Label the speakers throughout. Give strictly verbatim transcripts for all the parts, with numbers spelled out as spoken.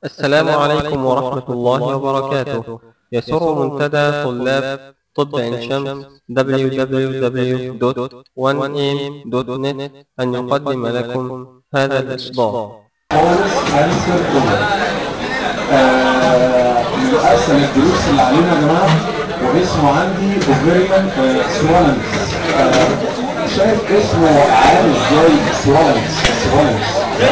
Speaker 1: السلام عليكم ورحمة الله وبركاته. يسر منتدى طلاب طب عين شمس دبليو دبليو دبليو دوت وان إيه إم دوت نت أن يقدم لكم هذا الإصدار.
Speaker 2: خالص كانسر اوفر. من اسهل الدروس اللي علينا يا جماعه واسمه عندي اوفريان سوالنس. شايف اسمه عامل ازاي؟ سوالنس سوالنس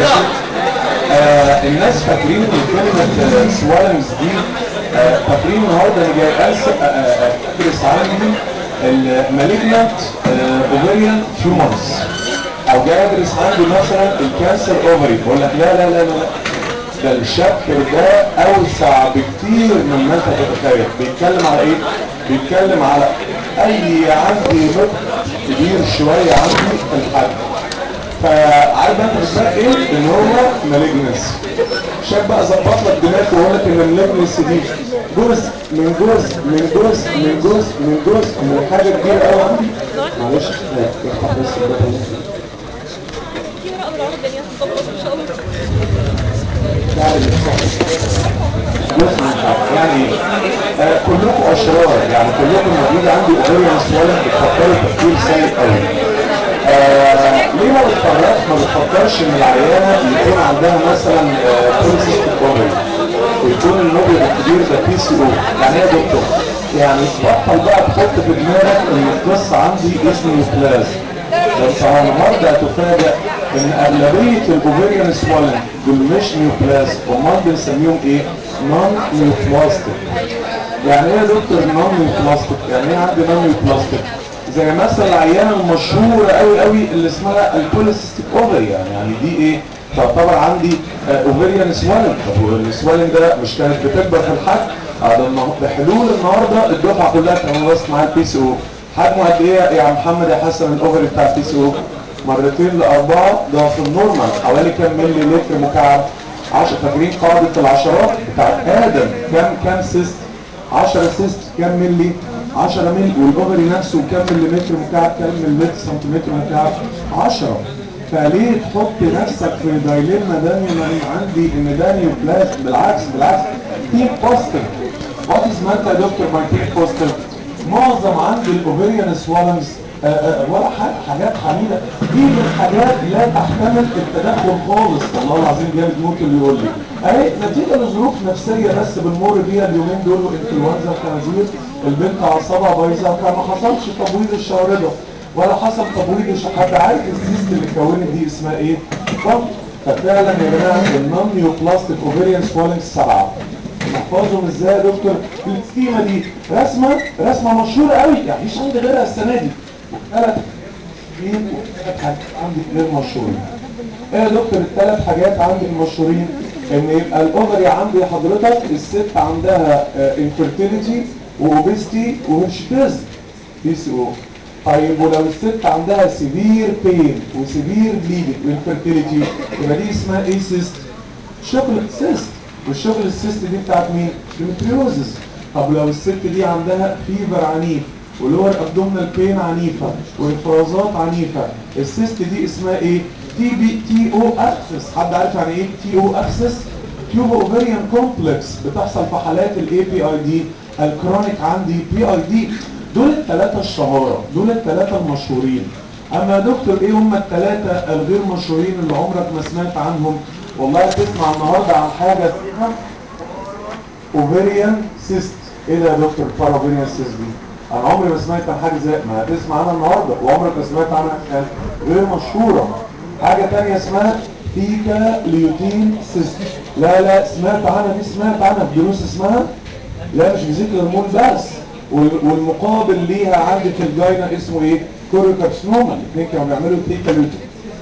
Speaker 2: آه الناس فاكرين ان كلمه سوالنس دي آه فاكرين النهارده اللي جاي ادرس عندي المالجنت اوفريان تيومرز، او جاي ادرس عندي مثلا الكانسر اوفري. بقول لك لا لا لا لا ده الشابتر ده اوسع بكتير مما انت تتخيل. بيتكلم على ايه؟ بيتكلم على اي عندي نقط كبير شويه عندي في الحجم. فعارف انت بتسمع ايه؟ ان هو مالجنس. شاب بقى ظبط لك دماغك ويقول لك ان المالجنس دي جزء من جزء من جزء من جزء من جزء من حاجه كبيره قوي عندي. معلش افتح بس الباب. يعني آه كلكم اشرار، يعني كلكم لما بيجي عندي اوفريان سوالف بتفكروا تفكير سيء قوي. آه ليه ما بتفكرش ما بتفكرش ان العيانه يكون عندها مثلا بوليسيستيك اوفري ويكون النوبل الكبير ده بي سي او؟ يعني ايه يا دكتور؟ يعني بطل بقى تحط في دماغك ان القصه عندي اسمه نيوبلازم. بس النهارده هتفاجئ ان اغلبيه الاوفريان سوالن دول مش نيوبلاست، امال بنسميهم ايه؟ نون نيوبلاستيك. يعني ايه يا دكتور نون نيوبلاستيك؟ يعني ايه عندي نون نيوبلاستيك؟ زي مثلا العيانه المشهوره قوي قوي اللي اسمها البوليسيستيك اوفري. يعني يعني دي ايه؟ تعتبر عندي اوفريان سوالن. طب والسوالن ده مش كانت بتكبر في الحجم؟ بحلول النهارده الدفعه كلها تخلصت معاها البي سي او. حجمه قد ايه يا محمد يا حسن الاوفري بتاع البي سي او؟ مرتين لاربعه، ده في النورمال حوالي كام ملي لتر مكعب؟ عشرة. فاكرين قاعده العشرات بتاعت ادم؟ كام كام سيست؟ عشرة سيست كام ملي؟ عشرة ملي. والاوفري نفسه كام مليمتر مكعب؟ كام مليمتر سنتيمتر مكعب؟ عشرة. فليه تحط نفسك في دايلما دايما عندي ان ده نيوبلازم؟ بالعكس بالعكس، تيم بوستر. وات از مالت يا دكتور ماي تيم بوستر؟ معظم عندي الاوفريان سوالنز ولا حاجه، حاجات حميده دي من الحاجات لا تحتمل التدخل خالص. والله العظيم جامد موت اللي يقول لي اهي نتيجه لظروف نفسيه بس بنمر بيها اليومين دول وانفلونزا الخنازير، البنت اعصابها بايظه فما حصلش تبويض الشارده ولا حصل تبويض الش... حد عارف السيست اللي اتكونت دي اسمها ايه؟ طب ففعلا يا جماعه النون نيوبلاستيك اوفريان سوالنج سبعه. نحفظهم ازاي يا دكتور؟ السكيمه دي رسمه رسمه مشهوره قوي، يعني مش عندي غيرها السنه دي. ثلاث مين وثلاث حاجات عندي غير مشهورين. ايه يا دكتور الثلاث حاجات عندي المشهورين؟ ان يبقى الاوفري عندي حضرتك الست عندها انفيرتيليتي واوبستي وهرشتيزم بي سي او. طيب ولو الست عندها سيفير بين وسيفير بليدنج وانفيرتيليتي يبقى دي اسمها ايه سيست؟ شغل سيست. والشغل السيست دي بتاعت مين؟ ديمتريوزس. طب لو الست دي عندها فيفر عنيف ولور ابدومينال بين عنيفه وافرازات عنيفه، السيست دي اسمها ايه؟ تي بي تي او اكسس. حد عارف يعني ايه تي او اكسس؟ تيوبو اوفريان كومبلكس بتحصل في حالات الاي بي اي دي، الكرونيك عندي بي اي دي. دول الثلاثه الشهاره، دول الثلاثه المشهورين. اما يا دكتور ايه هم الثلاثه الغير مشهورين اللي عمرك ما سمعت عنهم؟ والله تسمع النهارده عن حاجه اسمها اوفريان سيست. ايه ده يا دكتور بتاع اوفريان سيست دي؟ انا عمري ما سمعت عن حاجه زي ما هتسمع عنها النهارده، وعمرك ما سمعت عنها كان غير مشهوره. حاجه ثانيه اسمها فيكا ليوتين سيست. لا لا سمعت عنها دي، سمعت عنها في دروس اسمها لا مش بذكر المول بس. والمقابل ليها عندي في الجاينا اسمه ايه؟ كوريوكارسنوما. الاثنين كانوا بيعملوا فيكا ليوتين.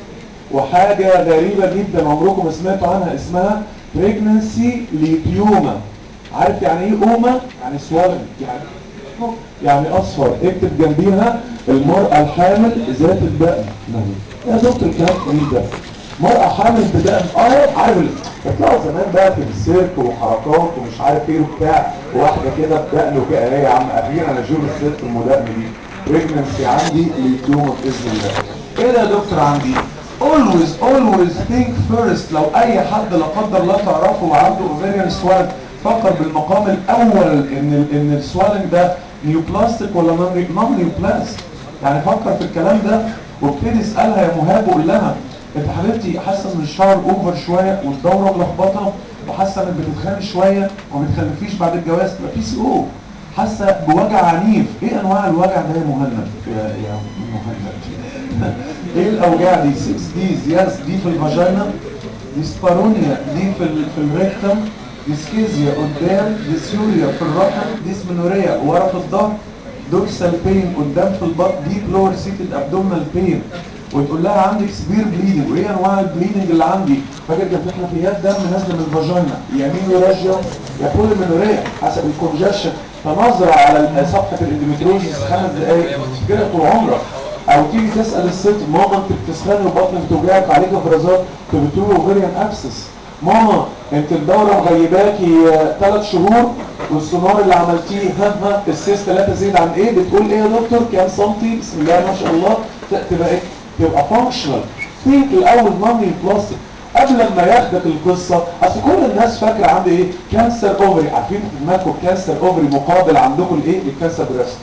Speaker 2: وحاجه غريبه جدا عمركم ما سمعتوا عنها اسمها بريجننسي ليبيوما. عارف يعني ايه اوما؟ يعني سوالن، يعني يعني اصفر. اكتب جنبيها المرأة الحامل ذات الدقن. يا دكتور الكلام غريب ده. مرأة حامل بدقن، اه عارف بتلاقوا زمان بقى في السيرك وحركات ومش عارف ايه وبتاع، واحدة كده بدقن وكده. ايه يا عم اخيرا اشوف الست المدقن دي. بريجننسي عندي ليبيوما باذن الله. ايه ده يا دكتور عندي؟ always always think first. لو اي حد لا قدر الله تعرفه وعنده ovarian swelling فكر بالمقام الاول ان ال ان السوالنج ده نيوبلاستيك ولا نون نيوبلاست. يعني فكر في الكلام ده وابتدي اسالها يا مهاب وقول لها انت حبيبتي حاسه ان الشعر اوفر شويه والدوره ملخبطه وحاسه انك بتتخانق شويه وما بتخلفيش بعد الجواز تبقى بي سي او. حاسه بوجع عنيف. ايه انواع الوجع ده يا مهند؟ يا يا مهند ايه الاوجاع دي؟ ستة ديز. يس دي في الفاجينا، ديسبارونيا دي في ال في الريكتم، ديسكيزيا قدام، ديسيوريا في الرحم، ديسمنوريا ورا في الظهر، دوكسال بين قدام في البطن، ديب لور سيتد ابدومينال بين. وتقول لها عندك سبير بليدنج. وايه انواع البليدنج اللي عندي؟ فاكر كان في حنفيات دم نازله من الفاجينا، يمين راجيا يا بوليمنوريا حسب الكونجكشن. فنظره على صفحه الاندوميتريوزس خمس دقائق كده طول عمرك. او تيجي تسال الست ماما انت بتسخني وبطنك بتوجعك عليك افرازات فبتقول اوفريان ابسس. ماما انت الدوره مغيباكي ثلاث شهور والسونار اللي عملتيه ها ها السيس ثلاثة زيد عن ايه؟ بتقول ايه يا دكتور؟ كام سنتي؟ بسم الله ما شاء الله. تبقى ايه؟ تبقى فانكشنال. ثينك الاول نون بلاستيك قبل ما ياخدك القصه. اصل كل الناس فاكره عندي ايه؟ كانسر اوفري. عارفين في دماغكم كانسر اوفري مقابل عندكم الايه؟ الكانسر بريست.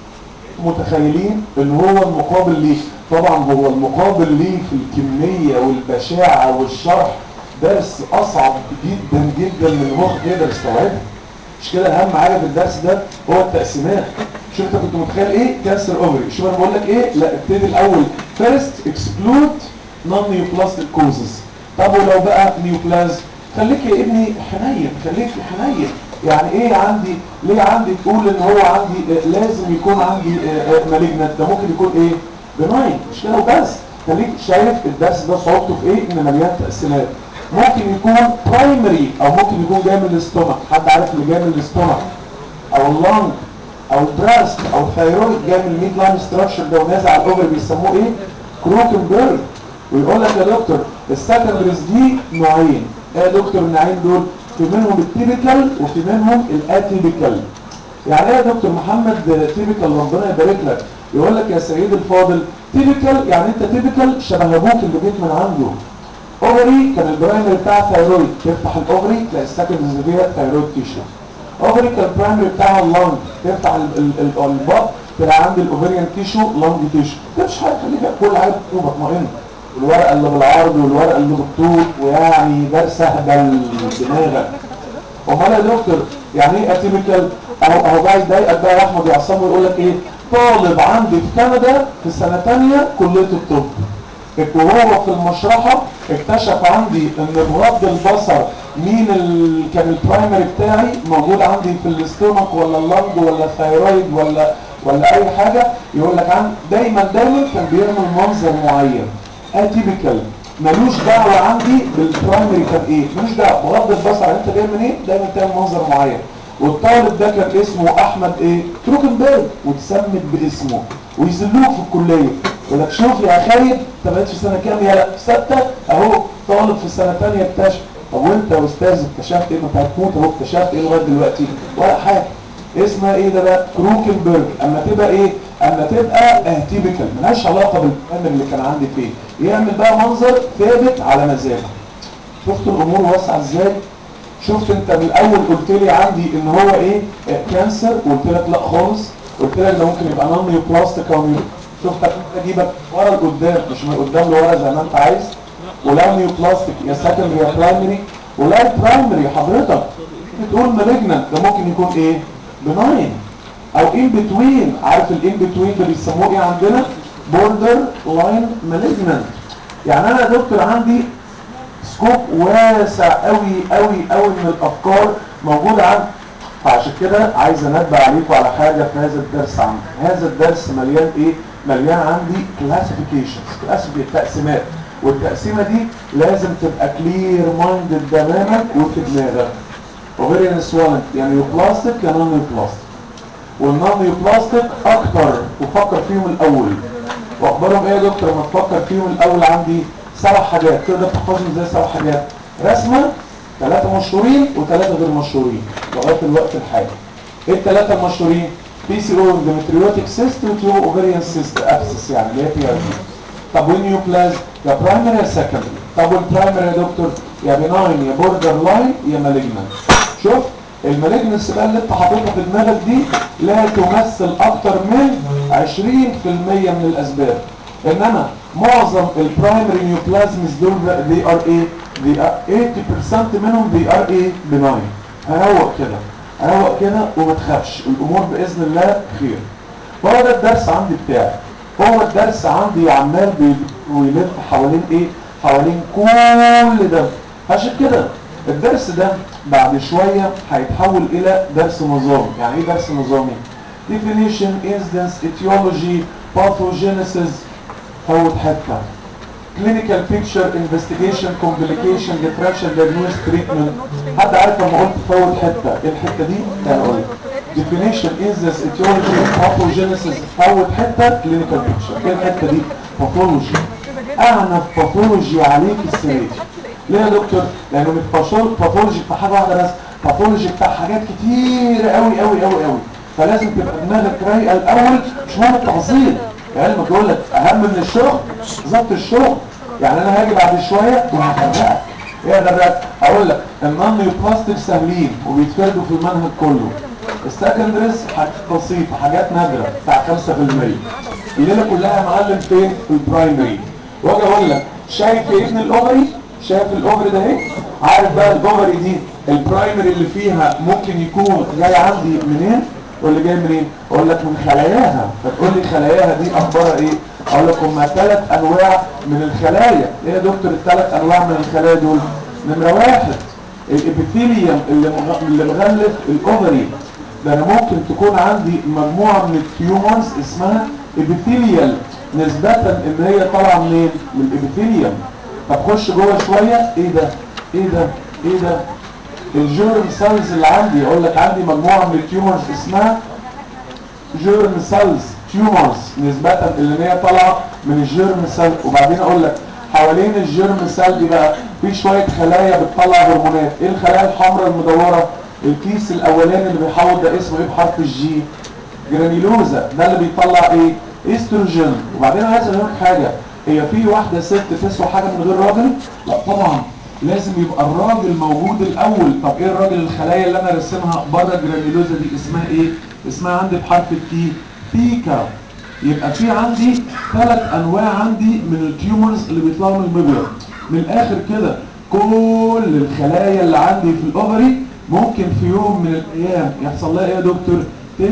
Speaker 2: متخيلين ان هو المقابل ليه؟ طبعا هو المقابل ليه في الكميه والبشاعه والشرح درس اصعب جدا جدا من المخ يقدر يستوعبه. مش كده اهم حاجه في الدرس ده هو التقسيمات. شوف انت كنت متخيل ايه؟ كانسر اوفري. شوف انا بقول لك ايه؟ لا ابتدي الاول فيرست اكسكلود نون نيوبلاستيك كوزز. طب ولو بقى نيوبلاز خليك يا ابني حنين، خليك حنين. يعني ايه عندي؟ ليه عندي تقول ان هو عندي آه لازم يكون عندي مالجنت؟ ده ممكن يكون ايه؟ بناين. مش كده وبس. خليك شايف الدرس ده صعوبته في ايه؟ ان مليان تقسيمات. ممكن يكون برايمري او ممكن يكون جاي من الاستومك. حد عارف اللي جاي من الاستومك او اللنج او البراست او الثايرويد جاي من الميد لاين ستراكشر ده ونازل على الاوفر بيسموه ايه؟ كروكنبرج. ويقول لك يا دكتور السكندريز دي نوعين. ايه يا دكتور النوعين دول؟ في منهم التيبيكال وفي منهم الاتيبيكال. يعني ايه يا دكتور محمد تيبيكال؟ ربنا يبارك لك. يقول لك يا سيدي الفاضل تيبيكال يعني انت تيبيكال شبه ابوك اللي جيت من عنده. اوفري كان البرايمري بتاع الثايرويد، تفتح الاوفري تلاقي السكندريز فيها ثايرويد تيشو. اوفري كان البرايمري بتاع اللنج، تفتح البطن تلاقي عند الاوفريان تيشو لنج تيشو. مفيش حاجه خليك كل حاجه مكتوبه اطمئن. والورقه اللي بالعرض والورقه اللي بالطول ويعني درس اهبل دماغك. امال يا دكتور يعني ايه اتيبيكال؟ اهو اهو بقى يضايقك بقى يا احمد يعصبه ويقول لك ايه؟ طالب عندي في كندا في سنه ثانيه كليه الطب وهو في المشرحه اكتشف عندي ان بغض البصر مين ال... كان البرايمري بتاعي موجود عندي في الاستومك ولا اللنج ولا الثايرويد ولا ولا اي حاجه. يقول لك عن دايما دايما كان بيعمل منظر معين اتيبيكال ملوش دعوه عندي بالبرايمري كان ايه، ملوش دعوه بغض البصر انت جاي منين، دايما تعمل منظر معين. والطالب ده كان اسمه احمد ايه؟ كروكنبرج وتسمت باسمه ويذلوك في الكليه. يقول لك شوف يا خايب انت بقيت في سنه كام؟ يا لا سته اهو طالب في سنه ثانيه اكتشف. طب وانت يا استاذ اكتشفت ايه؟ ما انت هتموت اهو اكتشفت ايه لغايه دلوقتي؟ ولا حاجه. اسمها ايه ده بقى؟ كروكنبرج. اما تبقى ايه؟ اما تبقى اتيبيكال ملهاش علاقه بالبرايمري اللي كان عندي فيه. يعمل بقى منظر ثابت على مزاجه. شفت الامور واسعه ازاي؟ شفت انت من الاول قلت لي عندي ان هو ايه؟ كانسر قلت لك لا خالص. قلت لك ده ممكن يبقى نون نيوبلاستيك او نيو. شفتك اجيبك ورا لقدام مش من قدام لورا زي ما انت عايز. ولا نيوبلاستيك يا سكندري يا برايمري. ولا برايمري حضرتك بتقول مالجنانت ده ممكن يكون ايه؟ بناين او ان بتوين. عارف الان بتوين ده بيسموه ايه عندنا؟ بوردر لاين مالجنانت. يعني انا يا دكتور عندي سكوب واسع قوي قوي قوي من الافكار موجوده عندي. فعشان كده عايز انبه عليكم على حاجه في هذا الدرس عندي. هذا الدرس مليان ايه؟ مليان عندي كلاسيفيكيشنز، كلاسيفيكيشن تقسيمات. والتقسيمه دي لازم تبقى كلير مايندد تماما وفي دماغك. اوفيريان سوالنج يعني يوبلاستيك يا نون يوبلاستيك. والنون يوبلاستيك اكتر وفكر فيهم الاول. واخبارهم ايه يا دكتور لما تفكر فيهم الاول؟ عندي سبع حاجات تقدر تحفظهم زي سبع حاجات. رسمه ثلاثه مشهورين وثلاثه غير مشهورين لغايه الوقت الحالي. ايه الثلاثه المشهورين؟ بي سي او اندوميتريوتيك سيست وتيوب اوفيريان سيست ابسس يعني اللي هي بي ار دي. طب والنيوبلاز يا برايمري يا سكندري. طب والبرايمري يا دكتور؟ يا بناين يا بوردر لاين يا مالجنان. شوف المالجنس بقى اللي انت حاططها في دماغك دي لا تمثل اكتر من عشرين في المية من الاسباب، انما معظم البرايمري نيوبلازمز دول دي ار ايه؟ دي ثمانين بالمية منهم دي ار ايه؟ بناين. هروق كده هروق كده وما تخافش، الامور باذن الله خير. هو ده الدرس عندي بتاعي، هو الدرس عندي عمال بيلف حوالين ايه؟ حوالين كل ده. عشان كده الدرس ده بعد شوية هيتحول الى درس نظامي. يعني ايه درس نظامي؟ definition, instance, etiology, pathogenesis، فوت حتة clinical picture, investigation, complication, differential diagnosis, treatment. حد عارف لما قلت فوت حتة ايه الحتة دي؟ يعني اقول definition, instance, etiology, pathogenesis، فوت حتة clinical picture. ايه الحتة دي؟ pathology. اعنى باثولوجي عليك السنة دي. ليه يا دكتور؟ لانه مش باثولوجي بتاع حاجه واحده بس، باثولوجي بتاع حاجات كتير قوي قوي قوي قوي، فلازم تبقى دماغك رايقه الاول. مش مهم التفاصيل، علمك يقول لك اهم من الشغل ضبط الشغل. يعني انا هاجي بعد شويه وهفرقك. ايه ده؟ اقول لك النون نيوبلاستيك سهلين وبيتفردوا في المنهج كله. السكندريز حاجات بسيطه، حاجات نادره بتاع خمسة في المية. الليله كلها يا معلم فين؟ في البرايمري. واجي اقول لك شايف يا ابن الاوفري؟ شايف الاوفري ده ايه؟ عارف بقى الاوفري دي البرايمري اللي فيها ممكن يكون جاي عندي منين؟ ولا جاي منين؟ اقول لك من خلاياها. فتقول لي خلاياها دي اخبارها ايه؟ اقول لك هم ثلاث انواع من الخلايا. ايه يا دكتور الثلاث انواع من الخلايا دول؟ نمره واحد الابيثيليوم اللي اللي مغلف الاوفري. ده انا ممكن تكون عندي مجموعه من التيومرز اسمها ابيثيليال نسبه ان هي طالعه منين؟ من الابيثيليوم. طب خش جوه شويه، ايه ده؟ ايه ده؟ ايه ده؟ الجيرم سيلز اللي عندي. اقول لك عندي مجموعه من التيومرز اسمها جيرم سيلز تيومرز نسبه اللي هي طالعه من الجيرم سيل. وبعدين اقول لك حوالين الجيرم سيل دي بقى في شويه خلايا بتطلع هرمونات. ايه الخلايا الحمراء المدوره؟ الكيس الاولاني اللي بيحوط ده اسمه ايه بحرف الجي؟ جرانيلوزا. ده اللي بيطلع ايه؟ استروجين. وبعدين عايز اقول لك حاجه، هي في واحده ست تسوى حاجه من غير راجل؟ لا طبعا، لازم يبقى الراجل موجود الاول. طب ايه الراجل؟ الخلايا اللي انا راسمها بره الجرانيلوزا دي اسمها ايه؟ اسمها عندي بحرف التي تيكا. يبقى في عندي ثلاث انواع عندي من التيومرز اللي بيطلعوا من المبيض. من الاخر كده كل الخلايا اللي عندي في الاوفري ممكن في يوم من الايام يحصل لها ايه يا دكتور؟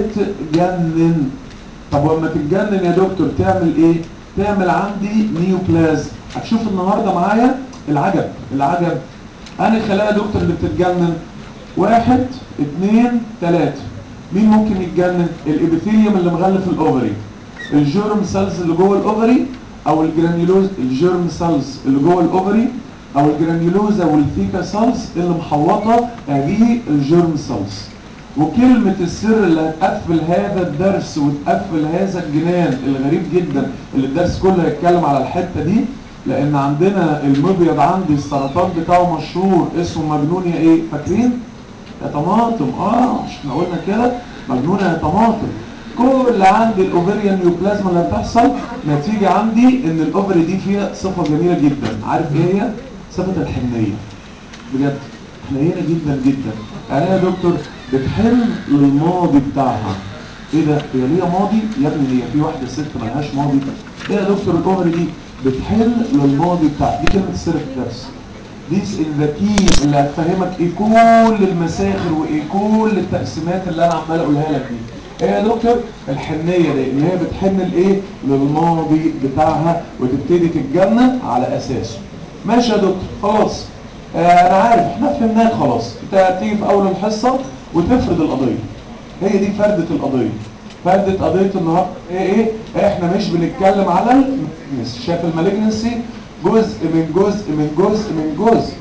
Speaker 2: تتجنن. طب ولما تتجنن يا دكتور تعمل ايه؟ تعمل عندي نيوبلازم. هتشوف النهارده معايا العجب العجب. انا خلايا يا دكتور اللي بتتجنن واحد اثنين ثلاثة. مين ممكن يتجنن؟ الابيثيليوم اللي مغلف الاوفري، الجيرم سيلز اللي جوه الاوفري، او الجرانيولوز الجيرم سيلز اللي جوه الاوفري، او الجرانيولوزا والثيكا سيلز اللي محوطه هذه الجيرم سيلز. وكلمة السر اللي هتقفل هذا الدرس وتقفل هذا الجنان الغريب جدا اللي الدرس كله هيتكلم على الحتة دي، لان عندنا المبيض عندي السرطان بتاعه مشهور اسمه مجنون يا ايه؟ فاكرين؟ يا طماطم. اه مش احنا قلنا كده؟ مجنون يا طماطم. كل عندي الاوفريان نيوبلازما اللي بتحصل نتيجة عندي ان الاوفري دي فيها صفة جميلة جدا. عارف ايه هي؟ صفة الحنية. بجد حنينة جدا جدا. يعني يا دكتور بتحن للماضي بتاعها. ايه ده؟ هي ليها ماضي؟ يا ابني هي في واحدة ست ملهاش ماضي؟ ايه يا دكتور الاوفري دي بتحن للماضي بتاعها. دي كلمة السر في الدرس. This is the key اللي هتفهمك ايه كل المساخر وايه كل التقسيمات اللي انا عمال اقولها لك دي. ايه يا دكتور؟ الحنية دي ان هي بتحن لايه؟ للماضي بتاعها وتبتدي تتجنن على اساسه. ماشي يا دكتور خلاص. آه انا عارف احنا فهمناك خلاص. انت هتيجي في اول الحصة وتفرد القضية. هي دي فردة القضية. فردة قضية النهاردة ايه ايه؟ احنا مش بنتكلم على المالجنسي. شايف المالجنسي؟ جزء من جزء من جزء من جزء.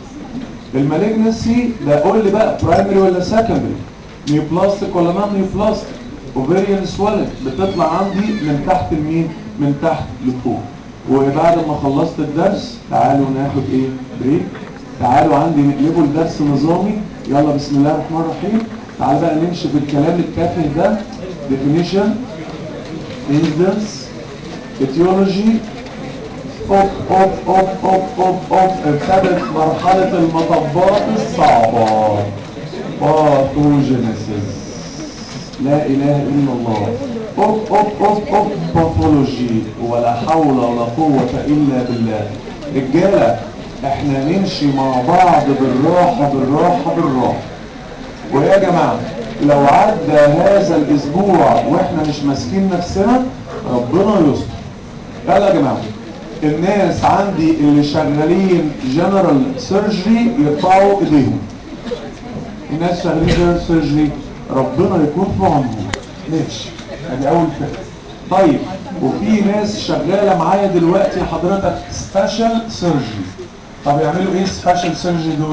Speaker 2: المالجنسي ده قول لي بقى برايمري ولا سكندري؟ نيوبلاستيك ولا نون نيوبلاستيك؟ اوفيريان سويلنج بتطلع عندي من تحت لمين؟ من تحت لفوق. وبعد ما خلصت الدرس تعالوا ناخد ايه؟ بريك. تعالوا عندي نقلبوا الدرس نظامي. يلا بسم الله الرحمن الرحيم. تعالوا بقى نمشي في الكلام التافه ده. definition, instance, etiology, اوب اوب اوب اوب اوب اوب ابتدت مرحلة المطبات الصعبة. باثوجينيسيس. لا اله الا الله. اوب اوب اوب اوب باثولوجي. ولا حول ولا قوة الا بالله. رجالة احنا نمشي مع بعض بالراحة بالراحة بالراحة. ويا جماعة لو عدى هذا الاسبوع واحنا مش ماسكين نفسنا ربنا يستر. يلا يا جماعة الناس عندي اللي شغالين جنرال سيرجري يرفعوا ايديهم. الناس شغالين جنرال سيرجري ربنا يكون في عونهم. ماشي ادي اول فكرة. طيب وفي ناس شغالة معايا دلوقتي حضرتك سبيشال سيرجري. طب يعملوا ايه سبيشال سيرجري دول؟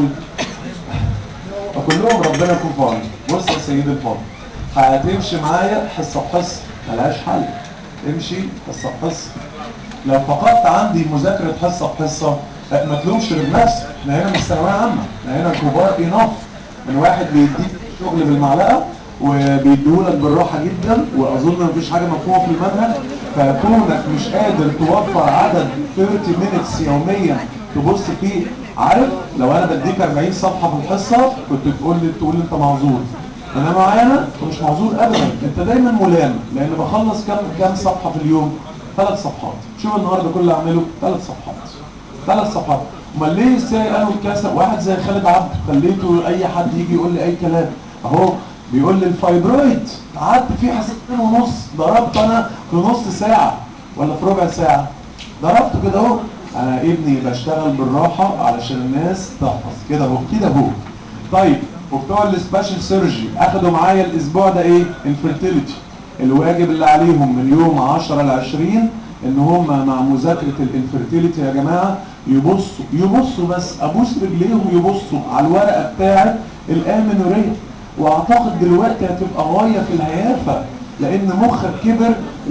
Speaker 2: فكلهم ربنا يكون في عونهم. بص يا سيدي الفاضل هتمشي معايا حصة بحصة ملهاش حل. امشي حصة بحصة. لو فقدت عندي مذاكرة حصة بحصة ما تلومش غير نفسك. احنا هنا مش ثانوية عامة، احنا هنا كبار اناف. من واحد بيديك شغل بالمعلقة وبيديهولك بالراحة جدا واظن مفيش حاجة مفهومة في المنهج. فكونك مش قادر توفر عدد ثلاثين مينتس يوميا تبص فيه. عارف لو انا بديك أربعين صفحة في الحصة كنت تقول لي تقول لي انت معذور. انا معايا انا انت مش معذور ابدا. انت دايما ملام لان بخلص كام كام صفحة في اليوم؟ ثلاث صفحات. شوف النهارده كل اللي اعمله ثلاث صفحات. ثلاث صفحات. امال ليه ازاي قالوا الكسل؟ واحد زي خالد عبد خليته اي حد يجي يقول لي اي كلام. اهو بيقول لي الفايبرويد قعدت فيه حصتين ونص ضربت انا في نص ساعه ولا في ربع ساعه. ضربته كده اهو. انا ابني بشتغل بالراحه علشان الناس تحفظ كده اهو كده اهو. طيب وبتوع السبيشال سيرجي اخدوا معايا الاسبوع ده ايه؟ الفيرتيليتي. الواجب اللي عليهم من يوم عشرة ل عشرين ان هم مع مذاكره الانفيرتيليتي يا جماعه يبصوا يبصوا بس ابوس رجليهم يبصوا على الورقه بتاعه الامينوريه. واعتقد دلوقتي هتبقى غايه في الهيافه لان مخك كبر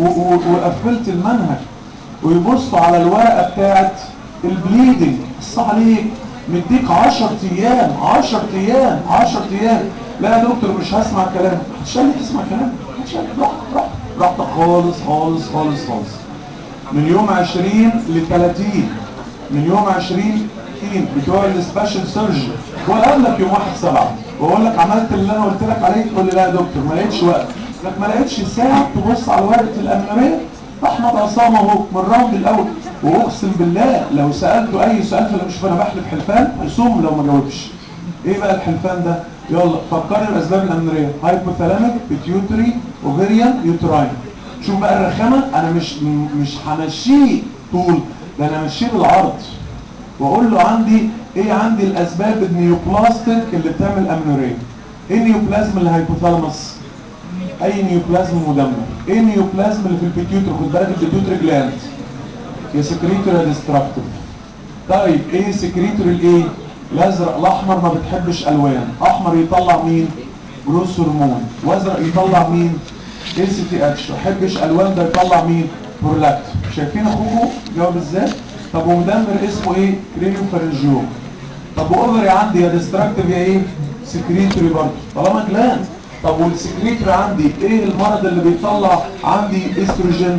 Speaker 2: وقفلت المنهج. ويبصوا على الورقه بتاعه البليدنج. بص عليك مديك عشرة ايام عشرة ايام عشرة ايام. لا يا دكتور مش هسمع كلام. مش قال لي تسمع كلام؟ مش قال لي براحتك براحتك براحتك خالص خالص خالص خالص. من يوم عشرين ل ثلاثين من يوم عشرين بتوع السبيشال سيرجري وقابلك يوم واحد سبعة واقول لك عملت اللي انا قلت لك عليه تقول لي لا يا دكتور ما لقيتش وقت. لك ما لقيتش ساعه تبص على ورقه الامينوريه. احمد عصام اهو من الراوند الاول واقسم بالله لو سالته اي سؤال فانا مش انا بحلف حلفان هيصوم لو ما جاوبش. ايه بقى الحلفان ده؟ يلا فكرني باسباب الامينوريه. هايبوثالاميك بيتيوتري اوفيريان يوتراين. شوف بقى الرخامه انا مش مش همشيه طول ده انا همشيه بالعرض واقول له عندي ايه؟ عندي الاسباب النيوبلاستيك اللي بتعمل امينوريه. ايه النيوبلازم اللي هايبوثالاموس؟ اي نيوبلازم مدمر. ايه النيوبلازم اللي في البيتيوتري؟ خد بالك البيتيوتري جلاند يا سكريتوري يا ديستراكتيف. طيب ايه سكريتوري الايه؟ الازرق. الاحمر ما بتحبش الوان. احمر يطلع مين؟ جروث هرمون. وازرق يطلع مين؟ اي سي تي اتش. ما بحبش الوان ده يطلع مين؟ برولاكت. شايفين اخوكم جاوب ازاي؟ طب ومدمر اسمه ايه؟ كرينيوفارنجيوم. طب واوفري عندي يا ديستراكتيف يا ايه؟ سكريتوري برضه طالما جلاند. طب والسكريتوري عندي ايه المرض اللي بيطلع عندي استروجين؟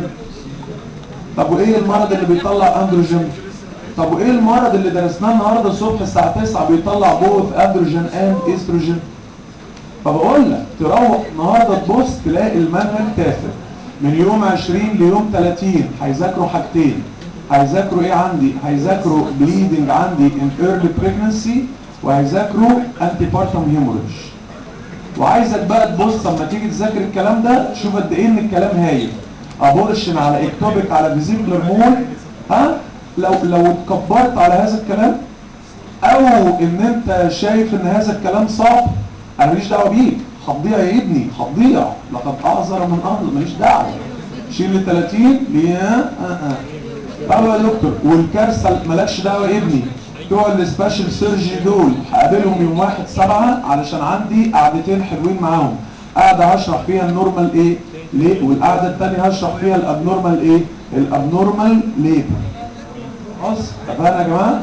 Speaker 2: طب وايه المرض اللي بيطلع اندروجين؟ طب وايه المرض اللي درسناه النهارده الصبح الساعه تسعة بيطلع بوث اندروجين اند استروجين؟ فبقول لك تروح النهارده تبص تلاقي المنهج تافه. من يوم عشرين ليوم ثلاثين هيذاكروا حاجتين. هيذاكروا ايه عندي؟ هيذاكروا بليدنج عندي ان ايرلي بريجنسي وهيذاكروا انتي بارتم هيموريدج. وعايزك بقى تبص لما تيجي تذاكر الكلام ده شوف قد ايه ان الكلام هايل. ابورشن على اكتوبيك على فيزيكولار مول. ها لو لو اتكبرت على هذا الكلام او ان انت شايف ان هذا الكلام صعب انا ماليش دعوه بيك. هتضيع يا ابني هتضيع. لقد اعذر من ارض ماليش دعوه. شيل ال ثلاثين ليه؟ اه اه طب يا دكتور والكارثه مالكش دعوه يا ابني. بتوع السبيشال سيرجي دول هقابلهم يوم واحد سبعة علشان عندي قعدتين حلوين معاهم. قاعده هشرح فيها النورمال ايه؟ ليه؟ والقعده الثانيه هشرح فيها الابنورمال ايه؟ الابنورمال ليه؟ خلاص اتفقنا يا جماعه؟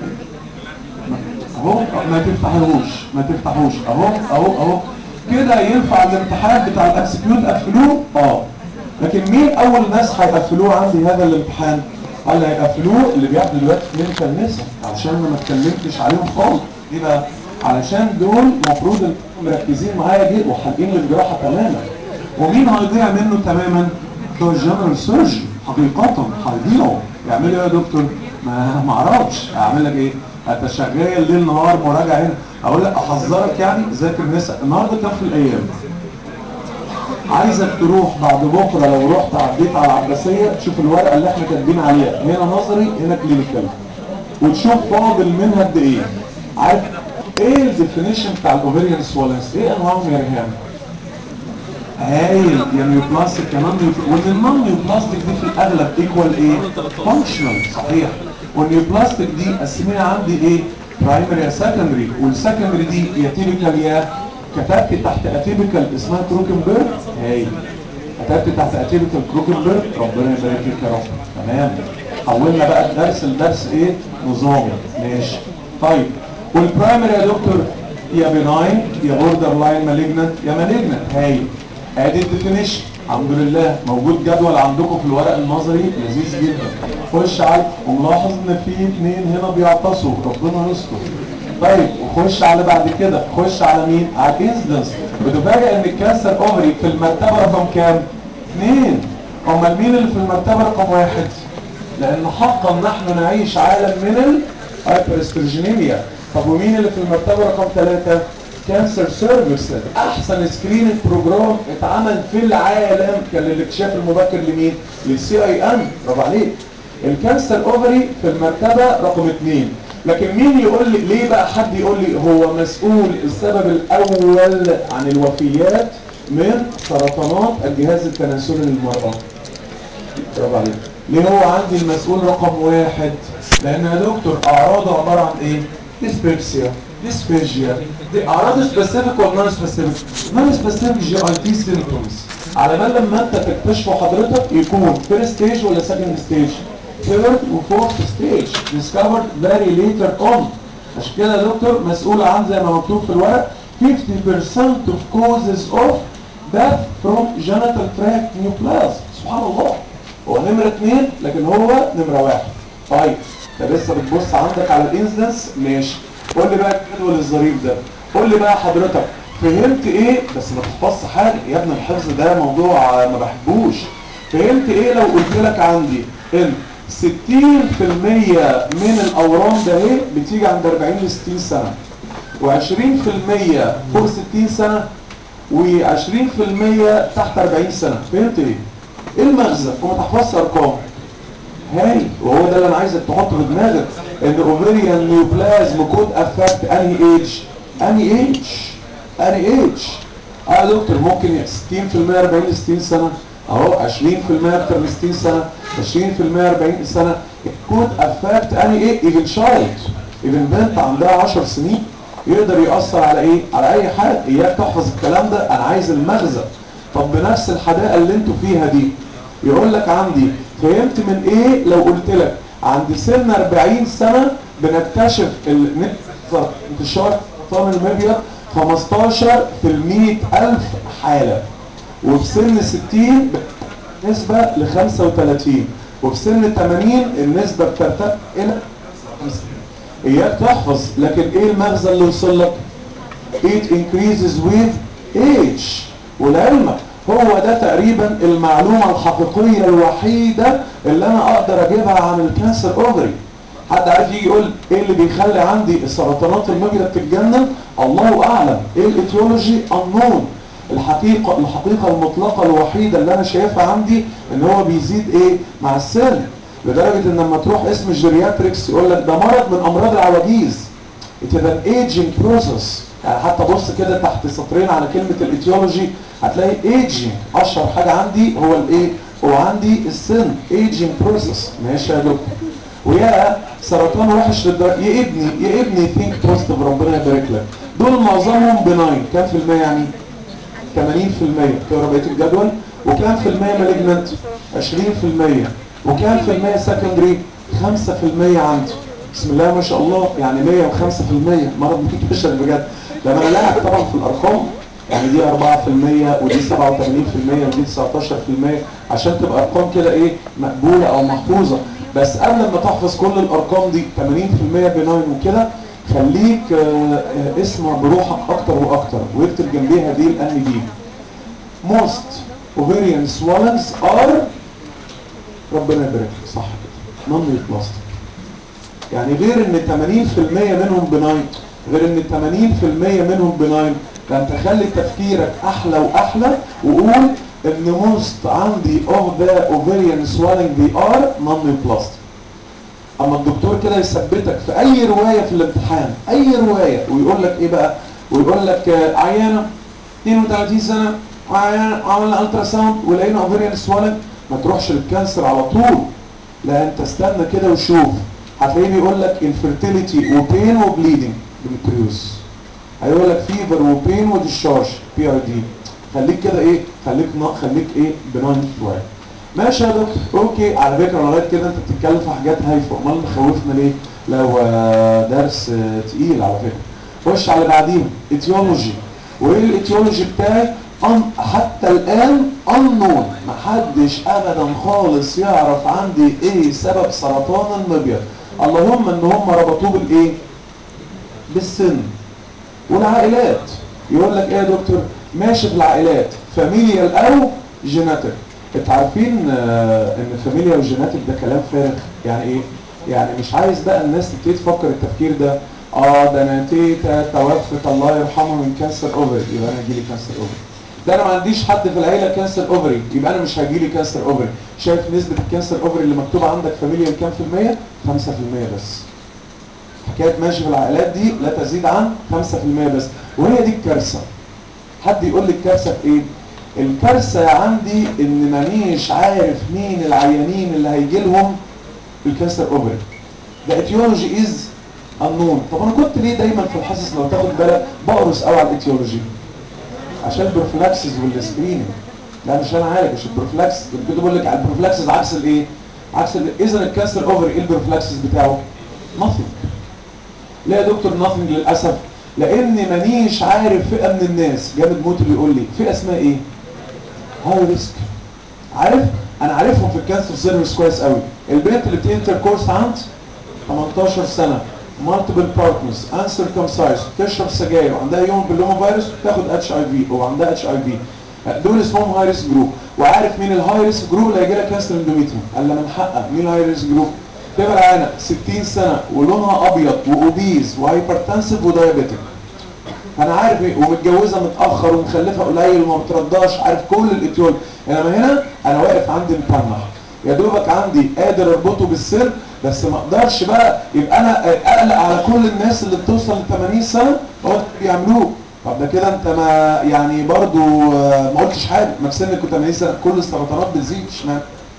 Speaker 2: اهو ما تفتحوش ما تفتحوش اهو اهو اهو كده ينفع الامتحان بتاع الامسكيو تقفلوه؟ اه لكن مين اول ناس هيقفلوه عندي هذا الامتحان؟ قال لي هيبقى فلو اللي بياخدوا دلوقتي كلينيكال نسا، علشان انا ما اتكلمتش عليهم خالص. ليه بقى؟ علشان دول المفروض مركزين معايا جدا وحالقين للجراحه تماما. ومين هيضيع منه تماما؟ بتوع الجنرال سيرجن حقيقه هيضيعوا. يعملوا ايه يا دكتور؟ ما ما اعرفش اعمل لك ايه؟ انت شغال ليل نهار مراجعه هنا. اقول لك احذرك يعني ذاكر نسا. النهارده كام في الايام؟ عايزك تروح بعد بكره لو رحت عديت على العباسيه تشوف الورقه اللي احنا كاتبين عليها، هنا نظري هنا كلينيكال، وتشوف فاضل منها قد ايه. عارف ايه الديفينيشن بتاع الاوفيريان سوالنس؟ ايه انواعهم يا ريهام؟ هايل، يا نيوبلاستيك يا نون نيوبلاستيك. والنون نيوبلاستيك دي في الاغلب ايكوال ايه؟ فانكشنال، صحيح. والنيوبلاستيك دي قسميها عندي ايه؟ برايمري يا سكندري، والسكندري دي يا تيبيكال يا كتبت تحت اتيبيكال اسمها كروكنبرج. هايل، كتبت تحت اتيبيكال كروكنبرج، ربنا يبارك فيك يا رب. تمام، حولنا بقى الدرس لدرس ايه؟ نظامي. ماشي. طيب والبرايمري يا دكتور يا بناين يا بوردر لاين مالجنت يا مالجنت. هايل، ادي الديفينيشن. الحمد لله موجود جدول عندكم في الورق النظري لذيذ جدا. خش على وملاحظ ان في اثنين هنا بيعتصوا، ربنا يستر. طيب وخش على بعد كده، خش على مين؟ على الانسدنس. بتفاجئ ان الكانسر اوفري في المرتبه رقم كام؟ اثنين. امال مين اللي في المرتبه رقم واحد؟ لان حقا نحن نعيش عالم من الهايبرستروجينيميا. طب ومين اللي في المرتبه رقم ثلاثة؟ كانسر سيرفيس. احسن سكريننج بروجرام اتعمل في العالم كان الاكتشاف المبكر لمين؟ للسي اي ام. برافو عليك. الكانسر اوفري في المرتبه رقم اثنين. لكن مين يقول لي ليه بقى؟ حد يقول لي هو مسؤول السبب الاول عن الوفيات من سرطانات الجهاز التناسلي للمراه. برافو عليك. ليه هو عندي المسؤول رقم واحد؟ لان يا دكتور اعراضه عباره عن ايه؟ ديسبيبسيا، ديسفيجيا. دي اعراض سبيسيفيك ولا نون سبيسيفيك؟ نون سبيسيفيك جي اي تي سيمبتومز. على بال لما انت تكتشفه حضرتك يكون فيرست ستيج ولا سكند ستيج؟ ثيرد وفورث ستيج. ديسكفرد فيري ليتر اون. عشان كده يا دكتور مسؤول عن زي ما مكتوب في الورق fifty percent of causes of death from genital tract neoplasm. سبحان الله. هو نمرة اثنين لكن هو نمرة واحد. طيب انت لسه بتبص عندك على الانسدنس. ماشي، قول لي بقى الجدول الظريف ده. قول لي بقى حضرتك فهمت ايه؟ بس ما تحفظش حاجه يا ابني، الحفظ ده موضوع ما بحبوش. فهمت ايه لو قلت لك عندي ان ستين في المية من الاورام ده ايه بتيجي عند اربعين ل ستين سنه، وعشرين في المية فوق ستين سنه، وعشرين في المية تحت اربعين سنه. فهمت ايه؟ ايه المغزى؟ وما تحفظش ارقام. هاي، وهو ده اللي انا عايزك تحطه في دماغك، ان اوفيريان نيوبلازم كود افكت انهي ايج؟ انهي ايج؟ انهي ايج؟ اه يا دكتور ممكن ستين في المية اربعين ل ستين سنه، اهو عشرين في المية اكتر من ستين سنه، عشرين في المية اربعين سنه. كود افكت انهي ايه؟ ايفن شايلد، ايفن بنت عندها عشر سنين يقدر يأثر على ايه؟ على اي حاجه. اياك تحفظ الكلام ده، انا عايز المغزى. طب بنفس الحدائق اللي انتوا فيها دي يقول لك عندي فهمت من ايه لو قلت لك عند سن اربعين سنه بنكتشف انتشار سرطان المبيض خمستاشر في المية الف حاله، وفي سن ستين نسبه ل خمسة وثلاثين، وفي سن ثمانين النسبه بترتفع الى خمسين. اياك تحفظ، لكن ايه المغزى اللي وصل لك؟ it increases with age. ولعلمك هو ده تقريبا المعلومة الحقيقية الوحيدة اللي انا اقدر اجيبها عن الكانسر اوفري. حد عارف يجي يقول ايه اللي بيخلي عندي السرطانات المبيضة بتتجنن؟ الله اعلم. ايه الايتيولوجي؟ unknown. الحقيقة الحقيقة المطلقة الوحيدة اللي انا شايفها عندي ان هو بيزيد ايه؟ مع السن. لدرجة ان لما تروح اسم الجيرياتريكس يقول لك ده مرض من امراض العواجيز. It's an aging process. يعني حتى بص كده تحت سطرين على كلمة الايتيولوجي هتلاقي aging. اشهر حاجة عندي هو الايه؟ هو عندي السن. aging process. ماشي يا دكتور. ويا سرطان وحش للدرجة. يا ابني يا ابني think positive، ربنا يبارك لك. دول معظمهم بناين. كام في المية يعني؟ ثمانين في المية. تقرا بقية الجدول. وكام في المية مالجنت؟ عشرين في المية. وكام في المية سكندري؟ خمسة في المية عندي. بسم الله ما شاء الله، يعني مية وخمسة في المية مرض منتشر بجد. لما انا لاعب طبعا في الارقام، يعني دي اربعة في المية ودي سبعة وثمانين في المية ودي تسعتاشر في المية عشان تبقى ارقام كده ايه مقبولة او محفوظة. بس قبل ما تحفظ كل الارقام دي ثمانين في المية بناين وكده، خليك آه، آه، اسمع بروحك اكتر واكتر واكتب جنبيها دي الان دي. most ovarian swellings are، ربنا يبارك لك صح كده، non neoplastic. يعني غير ان ثمانين في المية منهم بناين، غير ان ثمانين في المية منهم بناين، ده انت خلي تفكيرك احلى واحلى وقول ان most عندي of the ovarian swelling they are non neoplastic. اما الدكتور كده يثبتك في اي روايه في الامتحان، اي روايه، ويقول لك ايه بقى؟ ويقول لك آه، عيانه اثنين وثلاثين سنه وعيانه عملنا الترا ساوند ولقينا اوفريان سوالنج، ما تروحش للكانسر على طول، لا انت استنى كده وشوف. هتلاقيه بيقول لك انفيرتيليتي وبين وبليدنج بنتريوس، هيقول لك فيفر وبين وديشارج بي ار دي. خليك كده ايه، خليك خليك ايه بناين شويه. ماشي يا دكتور، اوكي. على فكره لغايه كده انت بتتكلم في حاجات هايفه، امال مخوفنا ليه؟ لو آه، درس آه، تقيل على فكره. خش على اللي بعديهم، اتيولوجي. وايه الاتيولوجي بتاعي؟ أن حتى الان unknown، محدش ابدا خالص يعرف عندي ايه سبب سرطان المبيض، اللهم ان هم ربطوه بالايه؟ بالسن والعائلات. يقول لك ايه يا دكتور؟ ماشي في العائلات فاميليال او جيناتيك. انت عارفين آه ان فاميليال وجيناتيك ده كلام فارغ. يعني ايه؟ يعني مش عايز بقى الناس تبتدي تفكر التفكير ده، اه ده انا تيتا توفت الله يرحمها من كانسر اوفري يبقى انا هيجي لي كانسر اوفري، ده انا ما عنديش حد في العيله كانسر اوفري يبقى انا مش هيجي لي كانسر اوفري. شايف نسبه الكانسر اوفري اللي مكتوبه عندك فاميليال كام في الميه؟ خمسة في المية بس. حكايه ماشي في العائلات دي لا تزيد عن خمسة في المية بس، وهي دي الكارثه. حد يقول لي الكارثه في ايه؟ الكارثه عندي ان مانيش عارف مين العيانين اللي هيجي لهم الكانسر اوفري. ده اتيولوجي از النون. طب انا كنت ليه دايما في الحصص لو تاخد بالك بقرص قوي على الاتيولوجي؟ عشان البروفلاكسز والسكريننج. لا مش انا عارف، مش البروفلاكس كنت بقول لك على البروفلاكسز عكس الايه؟ عكس ال- اذا الكانسر اوفري ايه البروفلاكسز بتاعه؟ nothing. ليه يا دكتور nothing للاسف؟ لان مانيش عارف فئه من الناس. جامد موت اللي يقول لي فئه اسمها ايه؟ هاي ريسك. عارف؟ انا عارفهم في الكانسر سيرفيس كويس قوي. البنت اللي بتنتر كورس عند تمنتاشر سنه، مالتيبل بارتنرز، انسركمسايز، تشرب سجاير وعندها يوم باللومو فيروس، تاخد اتش اي في او عندها اتش اي في، دول اسمهم هاي ريسك جروب. وعارف مين الهاي ريسك جروب اللي هيجي لها كانسر اندوميتريوم؟ قال لما نحقق مين الهاي ريسك جروب؟ تبقى العينه ستين سنه ولونها ابيض واوبيز وهايبرتنسيف ودايابيتك. انا عارف ايه، ومتجوزه متاخر ومخلفه قليل وما بترضاش، عارف كل الاتيول. انما هنا انا واقف عندي مكنح يا دوبك، عندي قادر اربطه بالسر، بس ما اقدرش بقى يبقى انا اقلق على كل الناس اللي بتوصل ل ثمانين سنه هو ده بيعملوه. طب ده كده انت ما يعني برضو ما قلتش حاجه، ما في سنك ثمانين سنه كل السرطانات بتزيد اشمعنى؟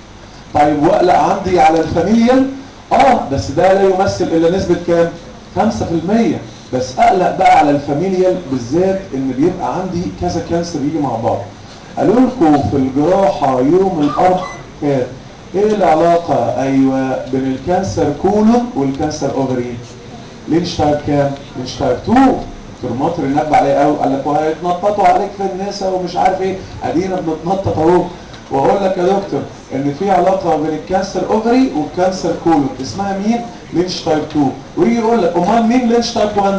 Speaker 2: طيب واقلق عندي على الفاميليال، اه بس ده لا يمثل الا نسبه كام؟ خمسة في المية. بس اقلق بقى على الفاميليال بالذات ان بيبقى عندي كذا كانسر يجي مع بعض. قالوا لكم في الجراحه يوم الاربعاء فات ايه العلاقه ايوه بين الكانسر كولون والكانسر اوفري؟ لينش تايب كام؟ لينش تايب اتنين. دكتور مطر نبه عليه قوي، قال لك وهيتنططوا عليك في النساء ومش عارف ايه، ادينا بنتنطط اهو. واقول لك يا دكتور ان في علاقه بين الكانسر اوفري والكانسر كولون اسمها مين؟ لينش تايب اتنين. ويجي يقول لك امال مين لينش تايب واحد؟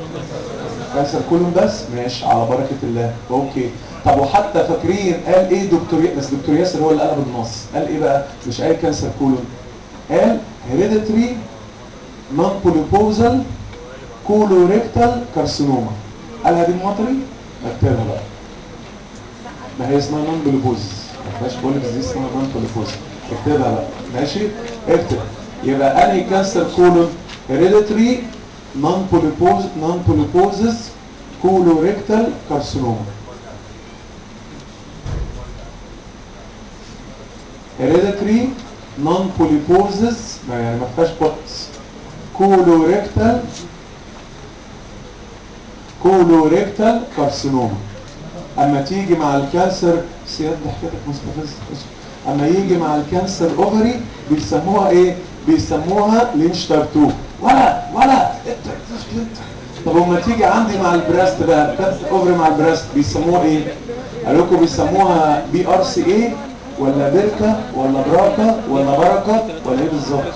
Speaker 2: كانسر كولون بس. ماشي على بركه الله، اوكي. طب وحتى فاكرين قال ايه دكتور ي... بس دكتور ياسر هو اللي قلب النص، قال ايه بقى؟ مش قال كانسر كولون، قال هيريديتري نون بوليبوزال كولوريكتال كارسينوما. قالها دي المطري؟ اكتبها بقى. ما هي اسمها نون بوليبوزس، ما فيهاش بوليبس، دي اسمها نون بوليبوزس. اكتبها بقى ماشي؟ اكتب. يبقى انهي كانسر كولون؟ هيريديتري نون بوليبوز نون بوليبوزس كولوريكتال كارسينوما. هيريديتري نون بوليبوزس يعني ما فيهاش بوتس، كولوريكتال كولوريكتال كارسينوما. اما تيجي مع الكانسر سياد ضحكتك مستفزه، اما يجي مع الكانسر اوفري بيسموها ايه؟ بيسموها لينش تايب اتنين. ولا ولا طب وما تيجي عندي مع البريست بقى، كانسر اوفري مع البريست بيسموها ايه؟ قالوا لكم بيسموها بي ار سي اي ولا بركه ولا براكه ولا بركه ولا ايه بالظبط؟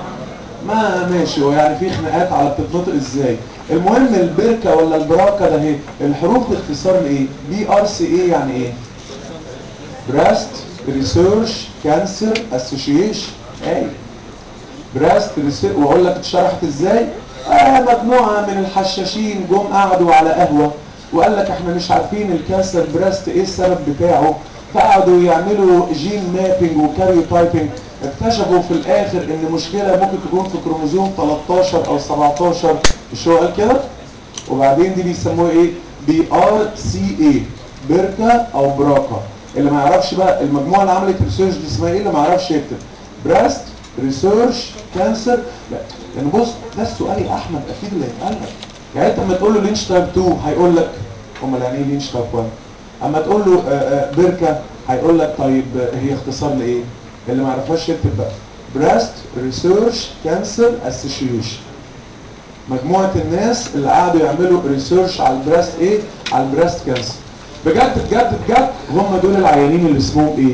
Speaker 2: ما ماشي، هو يعني في خناقات على بتتنطق ازاي. المهم البركه ولا البراكه ده اهي، الحروف دي اختصار لايه؟ بي ار سي ايه يعني ايه؟ براست ريسيرش كانسر اسوشيشن. اي براست ريسيرش، واقول لك اتشرحت ازاي؟ آه مجموعه من الحشاشين جم قعدوا على قهوه وقال لك احنا مش عارفين الكانسر براست ايه السبب بتاعه، فقعدوا يعملوا جين مابينج وكاريو تايبنج، اكتشفوا في الاخر ان المشكله ممكن تكون في كروموزوم تلتاشر او سبعتاشر، مش هو قال كده؟ وبعدين دي بيسموها ايه؟ بي ار سي اي، بركه او براكه. اللي ما يعرفش بقى المجموعه اللي عملت ريسيرش دي اسمها ايه، اللي ما يعرفش يكتب براست ريسيرش كانسر. لا يعني بص، ده السؤال يا احمد اكيد اللي هيتقال لك. يعني انت لما تقول له لينش تايب اتنين هيقول لك امال يعني ايه لينش تايب واحد؟ اما تقول له آآ آآ بركه هيقول لك طيب هي اختصار لايه؟ اللي ما يعرفهاش يكتب بقى براست ريسيرش كانسر اسوشيشن. مجموعه الناس اللي قعدوا يعملوا ريسيرش على البراست ايه؟ على البراست كانسر. بجد بجد بجد هم دول العيانين اللي اسمهم ايه؟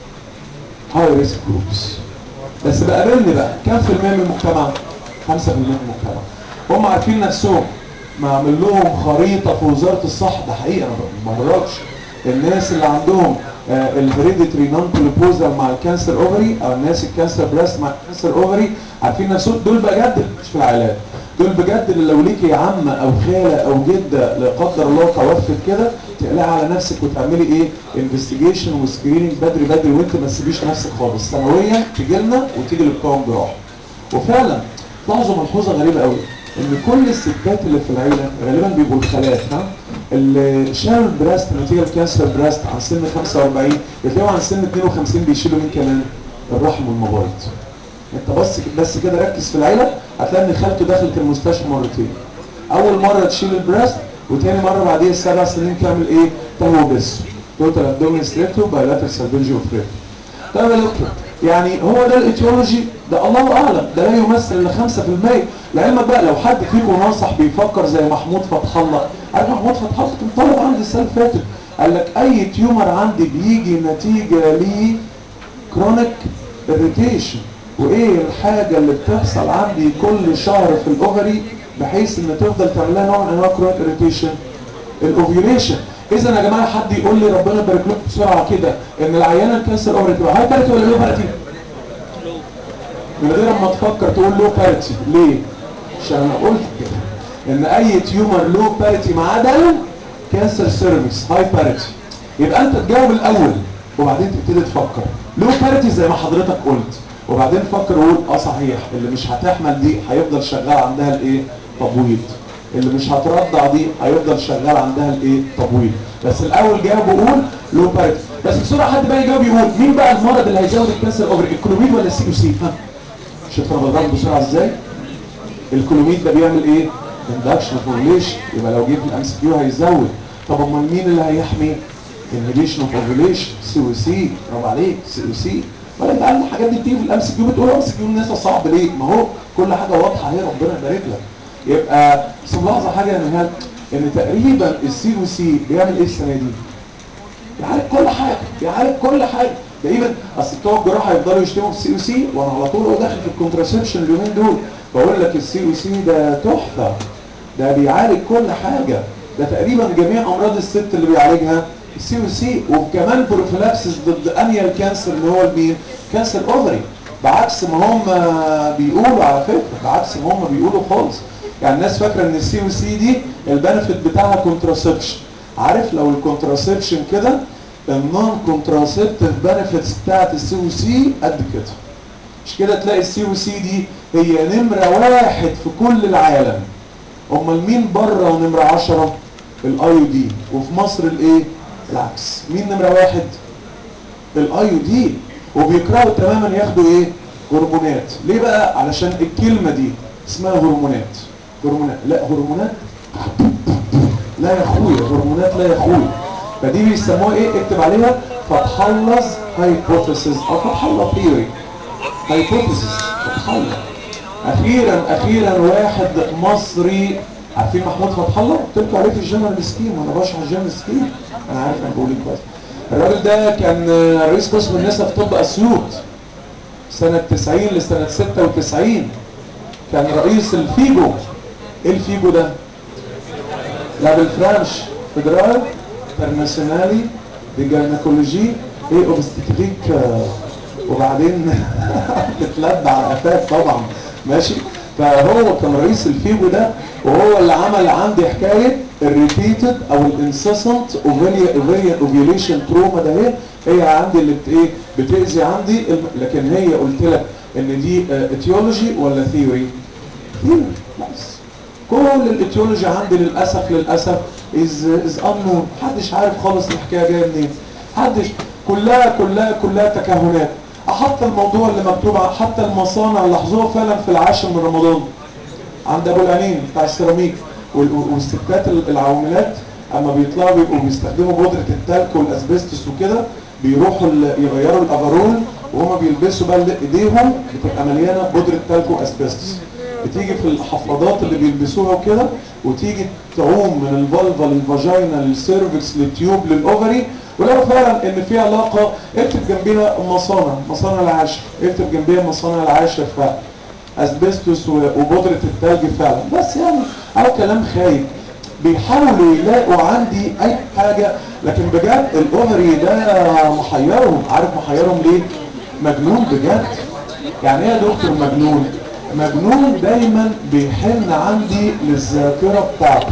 Speaker 2: هاي ريسك جروبس. بس بقابلني بقى كام في المية من المجتمع؟ خمسة في المية من المجتمع. هم عارفين نفسهم، معمل لهم خريطة في وزارة الصحة، ده حقيقة انا ما بهرجش. الناس اللي عندهم آه الهيريديتري نون كوليبوزال مع الكانسر اوفري، او الناس الكانسر براست مع الكانسر اوفري، عارفين نفسهم دول بجد مش في العلاج. دول بجد اللي لو ليكي عمه او خاله او جده لا قدر الله توفت كده، تقلقي على نفسك وتعملي ايه؟ انفستيجيشن وسكريننج بدري بدري، وانت ما تسيبيش نفسك خالص. سنويا تيجي لنا وتيجي للقوم جراحه. وفعلا لاحظوا ملحوظه غريبه قوي، ان كل الستات اللي في العيله غالبا بيبقوا الخالات، ها، اللي شالوا البراست نتيجه الكانسر براست عن سن خمسة واربعين، بتلاقوا عن سن اتنين وخمسين بيشيلوا مين كمان؟ الرحم والمبايض. انت بس بس كده ركز في العيله، هتلاقي ان خالته دخلت المستشفى مرتين. اول مره تشيل البراست، وتاني مره بعديها سبع سنين تعمل ايه؟ تهوى بس توتال ابدومين ستريكتو بايلاتر سالفنجي اوف. طيب يا دكتور يعني هو ده الايتيولوجي؟ ده الله اعلم، ده لا يمثل الا خمسة في المية. لعلمك بقى لو حد فيكم ناصح بيفكر زي محمود فتح الله، عارف محمود فتح الله كان طالب عندي السنه اللي فاتت، قال لك اي تيومر عندي بيجي نتيجه ل كرونيك اريتيشن. وايه الحاجه اللي بتحصل عندي كل شهر في الاوفري بحيث ان تفضل تعمل لها نوع من انواع كرونيك اريتيشن؟ الاوفيوليشن. اذا يا جماعه حد يقول لي ربنا يبارك لكم بسرعه كده ان العيانه الكانسر اوفري تبقى هاي بارتي ولا لو بارتي؟ من غير ما تفكر تقول لو بارتي. ليه؟ عشان انا قلت كده ان اي تيومر لو بارتي ما عدا كانسر سيرفيس هاي بارتي. يبقى انت تجاوب الاول وبعدين تبتدي تفكر لو بارتي زي ما حضرتك قلت، وبعدين فكر وقول اه صحيح اللي مش هتحمل دي هيفضل شغال عندها الايه؟ تبويض. اللي مش هترضع دي هيفضل شغال عندها الايه؟ تبويض. بس الاول جاوب وقول لو بارتي. بس بسرعه حد بقى يجاوب يقول مين بقى المرض اللي هيزود الكانسر اوفري؟ الكلوميد ولا السي او سي؟ ها شفت انا بضرب بسرعه ازاي؟ الكلوميد ده بيعمل ايه؟ اندكشن اوفيوليشن، يبقى لو جه في الام سي كيو هيزود. طب امال مين اللي هيحمي؟ انهبيشن اوف اوفيوليشن، سي او سي. برافو عليك، سي او سي. ولا انت عارف الحاجات دي بتيجي في الام سي كيو، بتقول ام سي كيو الناس صعب ليه؟ ما هو كل حاجه واضحه اهي، ربنا يبارك لك. يبقى بس ملاحظه حاجه يا نهال، ان تقريبا السي او سي بيعمل ايه السنه دي؟ بيعالج كل حاجه، بيعالج كل حاجه تقريبا. اصل بتوع الجراحه يفضلوا يشتموا في السي او سي، وانا على طول هو داخل في الكونتراسبشن اليومين دول بقول لك السي او سي ده تحفه، ده بيعالج كل حاجه. ده تقريبا جميع امراض الست اللي بيعالجها السي او سي، وكمان بروفيلاكسس ضد انيال كانسر اللي هو المين؟ كانسر اوفري. بعكس ما هم بيقولوا على فكره، بعكس ما هم بيقولوا خالص. يعني الناس فاكره ان السي او سي دي البنفيت بتاعها كونتراسبشن. عارف لو الكونتراسبشن كده، النون كونتراسبتيف بنفيتس بتاعت السي او سي قد كده. مش كده تلاقي السي او سي دي هي نمره واحد في كل العالم. امال مين بره نمره عشرة؟ الاي دي. وفي مصر الايه؟ العكس. مين نمره واحد؟ الاي دي. وبيكرهوا تماما ياخدوا ايه؟ هرمونات. ليه بقى؟ علشان الكلمه دي اسمها هرمونات. هرمونات لا هرمونات لا يا اخويا، هرمونات لا يا اخويا. فدي بيسموها ايه؟ اكتب عليها فتح الله هايبوثيسيس او فتح الله ثيوري. هايبوثيسيس فتح الله. اخيرا اخيرا واحد مصري. عارفين محمود فتح الله؟ قلت لكم عليه في الجنرال سكيم، وانا بشرح الجنرال سكيم، انا عارف انا بقول ايه كويس. الراجل ده كان رئيس قسم النساء في طب اسيوط. سنة تسعين لسنة ستة وتسعين كان رئيس الفيجو. ايه الفيجو ده؟ لا بالفرنش فيدرال انترناسيونالي دي جاينيكولوجي ايه اوبستيكريك، وبعدين تتلد على قفاك طبعا ماشي. فهو كان رئيس الفيجو ده، وهو اللي عمل عندي حكايه الريبيتد او الانسيسنت اوفيريان اوفيوليشن تروما ده. هي هي عندي اللي بت ايه بتاذي عندي، لكن هي قلت لك ان دي اتيولوجي ولا ثيوري؟ ثيوري بس. كل الاتيولوجي عندي للاسف للاسف از از انون، محدش عارف خالص الحكايه جايه منين، محدش، كلها كلها كلها تكهنات. حتى الموضوع اللي مكتوب حتى المصانع لاحظوها فعلا في العاشر من رمضان عند ابو العنين بتاع السيراميك، والستات العواملات اما بيطلعوا بيبقوا بيستخدموا بودره التلك والاسبستوس وكده، بيروحوا يغيروا الافرول وهما بيلبسوا بقى ايديهم بتبقى مليانه بودره تلك واسبستوس، بتيجي في الحفاضات اللي بيلبسوها وكده، وتيجي تعوم من الفالفا للفاجينا للسيرفكس للتيوب للاوفري، ولو فعلا ان في علاقه اكتب جنبيها مصانع مصانع العاشر، اكتب جنبيها مصانع العاشر فعلا اسبستوس وبودره التلج فعلا. بس يعني او كلام خايب، بيحاولوا يلاقوا عندي اي حاجه، لكن بجد الاوفري ده محيرهم. عارف محيرهم ليه؟ مجنون بجد. يعني ايه يا دكتور مجنون؟ مجنون دايما بيحن عندي للذاكره بتاعته.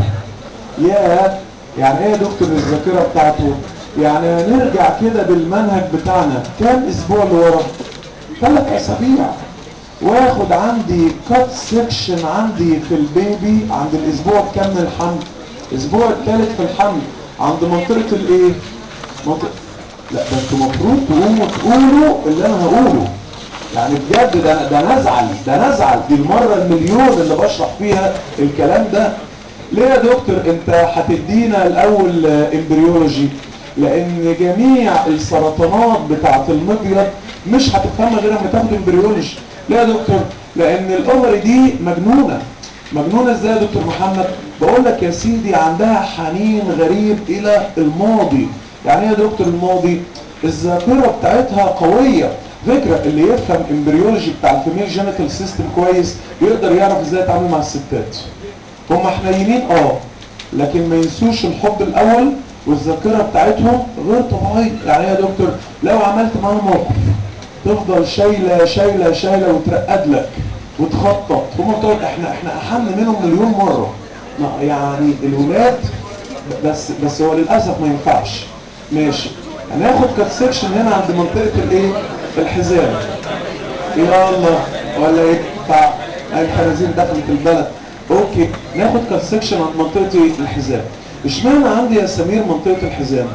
Speaker 2: ياه، يعني ايه يا دكتور الذاكره بتاعته؟ يعني نرجع كده بالمنهج بتاعنا كام اسبوع لورا؟ ثلاث اسابيع، واخد عندي كات سيكشن عندي في البيبي عند الاسبوع كام من الحمل؟ الاسبوع الثالث في الحمل، عند منطقه الايه؟ منطقه، لا ده انتوا المفروض تقوموا تقولوا اللي انا هقوله. يعني بجد ده ده نزعل ده نزعل دي المره المليون اللي بشرح فيها الكلام ده. ليه يا دكتور انت هتدينا الاول امبريولوجي؟ لان جميع السرطانات بتاعه المبيض مش هتفهمها غير لما تاخد امبريولوجي. ليه يا دكتور؟ لان الاوفري دي مجنونه. مجنونه ازاي يا دكتور محمد؟ بقول لك يا سيدي عندها حنين غريب الى الماضي. يعني ايه يا دكتور الماضي؟ الذاكره بتاعتها قويه. فكره اللي يفهم امبريولوجي بتاع الفيميل جينيتال سيستم كويس يقدر يعرف ازاي يتعامل مع الستات. هم حنينين اه، لكن ما ينسوش الحب الاول، والذاكره بتاعتهم غير طبيعيه. يعني ايه يا دكتور؟ لو عملت معاهم موقف تفضل شايله شايله شايله وترقد لك وتخطط. هم بتوع احنا احنا احن منهم مليون مره. يعني الولاد بس بس هو للاسف ما ينفعش. ماشي، هناخد كات سيكشن هنا عند منطقه الايه؟ الحزام. يلا ولا ايه بتاع الخنازير دخلت البلد. اوكي، ناخد كات سيكشن عند منطقه ايه؟ الحزام. اشمعنى عندي يا سمير منطقه الحزام؟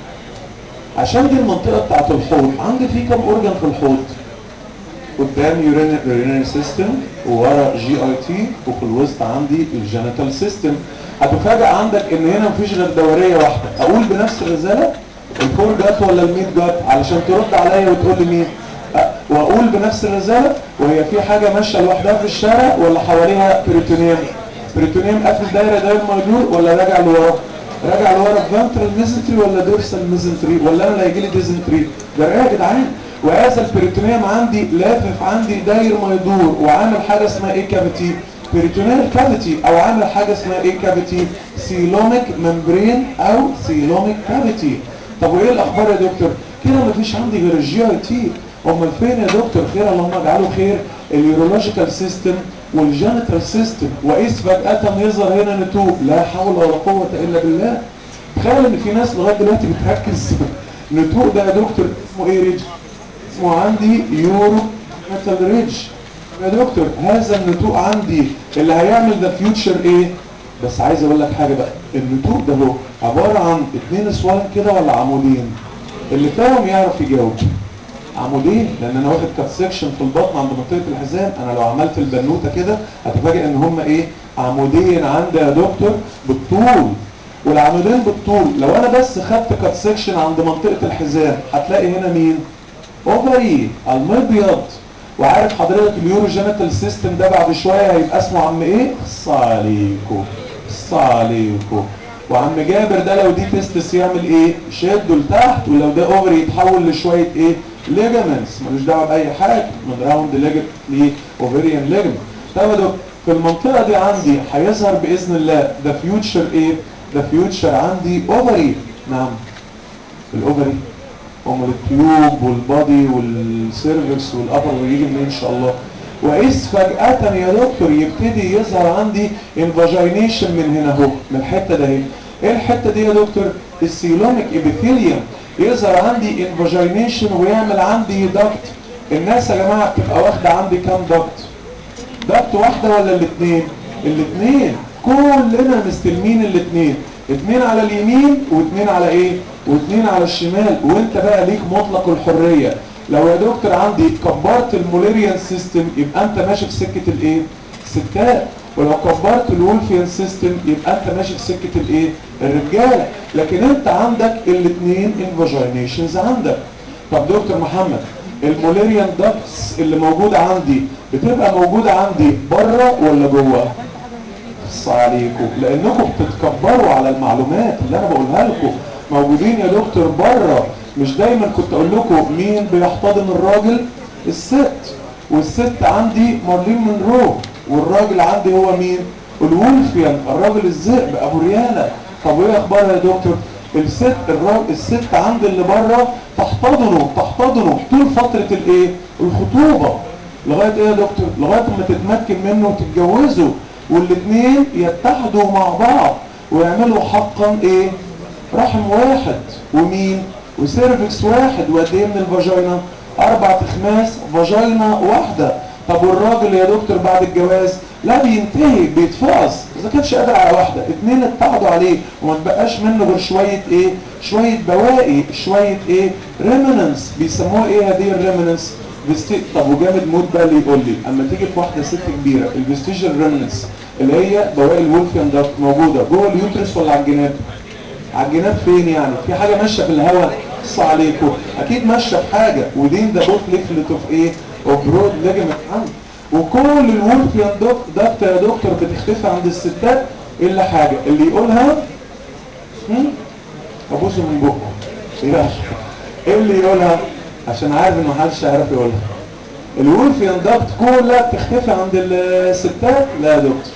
Speaker 2: عشان دي المنطقه بتاعت الحوض. عندي في كام اورجان في الحوض؟ قدام يورينري سيستم، وورا جي اي تي، وفي الوسط عندي الجينيتال سيستم. هتفاجئ عندك ان هنا مفيش غير دوريه واحده. اقول بنفس الرساله الفور جات ولا الميد جات علشان ترد عليا وتقول لي مين؟ أه. واقول بنفس الرساله وهي في حاجه ماشيه لوحدها في الشارع ولا حواليها بريتونيوم؟ بريتونيوم قافل دايره دايره مدور ولا راجع لورا؟ راجع لورا فانترال ميزنتري ولا دورسال ميزنتري ولا انا اللي هيجي لي ديزنتري؟ ده ايه يا جدعان؟ وهذا البريتونيوم عندي لافف عندي داير ما يدور وعامل حاجه اسمها ايه كافيتي؟ بريتونيال كافيتي، او عامل حاجه اسمها ايه كافيتي؟ سيلوميك ممبرين او سيلوميك كافيتي. طب وايه الاخبار يا دكتور؟ كده مفيش عندي غير الجي اي تي. امال فين يا دكتور؟ خير اللهم اجعله خير. اليورولوجيكال سيستم والجينيتال سيستم. واذ فجاه يظهر هنا نتوء، لا حول ولا قوه الا بالله. تخيل ان في ناس لغايه دلوقتي بتركز نتوء ده يا دكتور اسمه ايه؟ ريدج. اسمه عندي يورو ميتال ريدج. يا دكتور هذا النتوء عندي اللي هيعمل ذا فيوتشر ايه؟ بس عايز اقول لك حاجه بقى، النتوء ده هو عباره عن اتنين اسوان كده ولا عمودين؟ اللي فاهم يعرف يجاوب. عمودين، لان انا واخد كات سيكشن في البطن عند منطقه الحزام. انا لو عملت البنوته كده هتفاجئ ان هم ايه؟ عمودين عندي يا دكتور بالطول. والعمودين بالطول لو انا بس خدت كات سيكشن عند منطقه الحزام هتلاقي هنا مين؟ اوفري المبيض. وعارف حضرتك اليوروجينيتال سيستم ده بعد شويه هيبقى اسمه عم ايه؟ خص عليكم خص عليكم. وعم جابر ده لو دي تستس يعمل ايه؟ يشده لتحت، ولو ده اوفري يتحول لشويه ايه؟ ليجامنتس ملوش دعوه باي حاجه من راوند ليجمنت لاوفريان ليجمنت. طب يا دكتور في المنطقه دي عندي هيظهر باذن الله ده فيوتشر ايه؟ ده فيوتشر عندي اوفري. نعم الاوفري امال التيوب والبادي والسيرفكس والابر ويجي منين ان شاء الله؟ واذ فجاه يا دكتور يبتدي يظهر عندي انفاجينيشن من هنا اهو من الحته ده اهي. ايه الحته دي يا دكتور؟ السيلوميك ابيثيليوم يظهر عندي انفاجينيشن ويعمل عندي دكت. الناس يا جماعه بتبقى واخده عندي كام دكت؟ دكت واحده ولا الاثنين؟ الاثنين كلنا مستلمين الاثنين، اثنين على اليمين واثنين على ايه؟ واثنين على الشمال. وانت بقى ليك مطلق الحريه. لو يا دكتور عندي كبرت الموليريان سيستم يبقى انت ماشي في سكه الايه؟ ستات. ولو كبرت الولفيان سيستم يبقى انت ماشي في سكه الايه؟ الرجاله. لكن انت عندك الاثنين انفاجينيشنز عندك. طب دكتور محمد الموليريان داكتس اللي موجوده عندي بتبقى موجوده عندي بره ولا جوه؟ بص عليكم لانكم بتتكبروا على المعلومات اللي انا بقولها لكم. موجودين يا دكتور بره. مش دايما كنت اقول لكم مين بيحتضن الراجل؟ الست. والست عندي مارلين مونرو، والراجل عندي هو مين؟ الولفيان الراجل الذئب ابو رياله. طب وايه اخبارها يا دكتور؟ الست الراجل الست عندي اللي بره تحتضنه تحتضنه طول فتره الايه؟ الخطوبه. لغايه ايه يا دكتور؟ لغايه ما تتمكن منه وتتجوزوا والاثنين يتحدوا مع بعض ويعملوا حقا ايه؟ رحم واحد ومين؟ وسيرفكس واحد. وقد ايه من الفاجينا؟ اربع اخماس فاجينا واحده. طب والراجل يا دكتور بعد الجواز لا بينتهي بيتفقس اذا كانش قادر على واحده، اثنين اتحدوا عليه وما تبقاش منه غير شويه ايه؟ شويه بواقي، شويه ايه؟ ريمننس. بيسموها ايه هذه الريمننس؟ فيستي. طب وجامد موت بقى اللي يقول لي اما تيجي في واحده ست كبيره الفيستيجر ريمننس اللي هي بواقي الولفيان داكت موجوده جوه اليوترس ولا على الجناب؟ على الجناب فين يعني؟ في حاجه ماشيه في الهواء؟ بص عليكم اكيد ماشيه في حاجه. ودين ده بوت ليفلت اوف ايه؟ اوف برود ليجمنت عندي. وكل الولفيان داكت يا دكتور بتختفي عند الستات الا حاجه اللي يقولها ابوسه من بقه. ايه اللي يقولها؟ عشان عارف ان محدش هيعرف يقولها. الولفيان داكت كلها بتختفي عند الستات؟ لا يا دكتور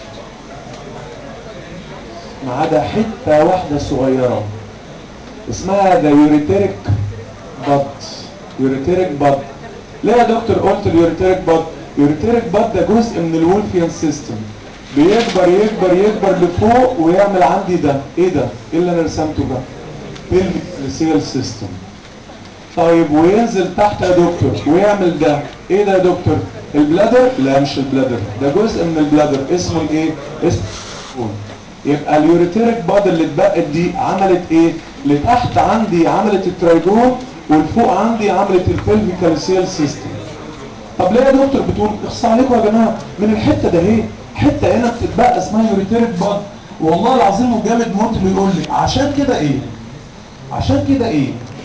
Speaker 2: ما عدا حته واحده صغيره اسمها ذا يوريتيريك باد. يوريتيريك باد. ليه يا دكتور قلت اليوريتيريك باد؟ يوريتيريك باد ده جزء من الولفيان سيستم بيكبر يكبر يكبر لفوق ويعمل عندي ده. ايه ده؟ ايه اللي انا رسمته ده؟ بيلفيك سيستم. طيب وينزل تحت يا دكتور ويعمل ده. ايه ده يا دكتور؟ البلادر؟ لا مش البلادر، ده جزء من البلادر اسمه الايه؟ اسمه يبقى اليوريتيريك باد اللي اتبقت دي عملت ايه؟ لتحت عندي عملت الترايجون والفوق عندي عملت البلفيكال سيل سيستم. طب ليه يا دكتور بتقول اخص عليكم يا جماعه من الحته ده اهي حته هنا بتتبقى اسمها يوريتيريك باد. والله العظيم وجامد موت اللي يقول لي عشان كده ايه؟ عشان كده ايه؟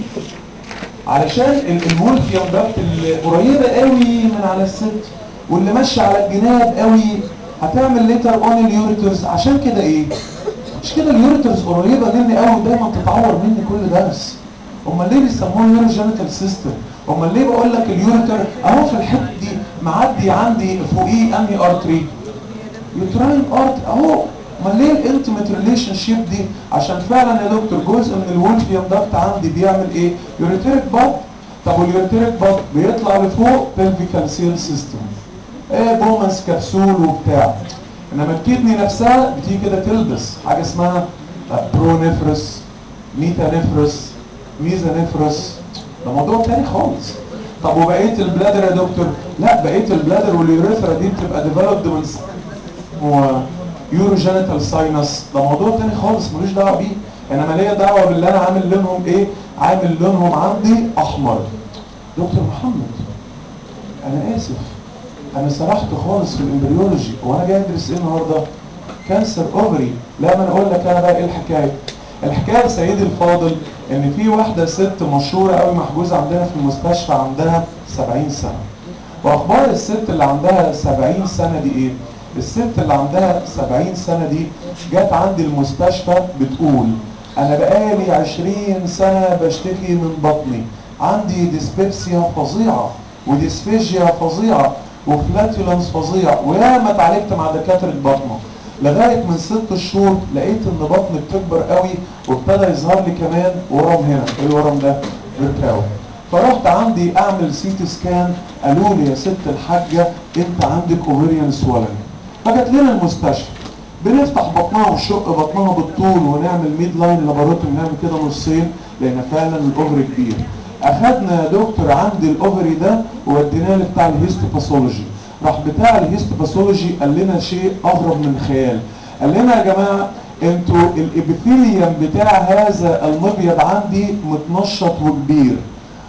Speaker 2: علشان الولفيان داكت اللي قريبه قوي من على الست واللي ماشيه على الجناب قوي هتعمل ليتر اون اليوريترز. عشان كده ايه؟ مش كده اليوريترز قريبه مني قوي ودايما تتعور مني كل درس. امال ليه بيسموها يوروجينيتال سيستم؟ امال ليه بقول لك اليوريتر اهو في الحته دي معدي عندي فوقيه انهي ارتري؟ يوتراين ارت اهو. امال ليه الانتيميت ريليشن شيب دي؟ عشان فعلا يا دكتور جزء من الولفيان داكت عندي بيعمل ايه؟ يوريتريك باد. طب واليوريتريك باد بيطلع لفوق بلفيكال سيل سيستم. ايه بومنس كبسول وبتاع. انما الكدني نفسها بتيجي كده تلبس حاجه اسمها برونيفرس، ميتانيفرس، ميزانيفرس. ده موضوع تاني خالص. طب وبقيه البلادر يا دكتور؟ لا بقيه البلادر واليوريثرا دي بتبقى ديفلوبد من يوروجينيتال ساينس. ده موضوع تاني خالص ملوش دعوه بيه. انما ليا دعوه باللي انا عامل لونهم ايه؟ عامل لونهم عندي احمر. دكتور محمد انا اسف انا سرحت خالص في الامبريولوجي وانا جاي ادرس ايه النهارده؟ كانسر اوفري. لا ما انا اقول لك انا بقى ايه الحكايه. الحكايه سيدي الفاضل ان في واحده ست مشهوره قوي محجوزه عندنا في المستشفى عندها سبعين سنه. واخبار الست اللي عندها سبعين سنه دي ايه؟ الست اللي عندها سبعين سنه دي جت عندي المستشفى بتقول انا بقالي عشرين سنه بشتكي من بطني عندي ديسبيبسيا فظيعه وديسفيجيا فظيعه وفلاتولنس فظيع، وياما اتعالجت مع دكاتره بطنه لغايه من ست شهور لقيت ان بطني بتكبر قوي وابتدى يظهر لي كمان ورم هنا. ايه الورم ده؟ بركاوي. فرحت عندي اعمل سيتي سكان، قالوا لي يا ست الحاجه انت عندك اوفريان سوالنج. فجت لنا المستشفى، بنفتح بطنها ونشق بطنها بالطول ونعمل ميد لاين لاباروتومي، نعمل كده نصين لان فعلا الاوفري كبير. اخدنا يا دكتور عندي الاوفري ده ووديناه لبتاع الهيستوباثولوجي. راح بتاع الهيستوباثولوجي قال لنا شيء اغرب من الخيال. قال لنا يا جماعه انتوا الابيثيليوم بتاع هذا المبيض عندي متنشط وكبير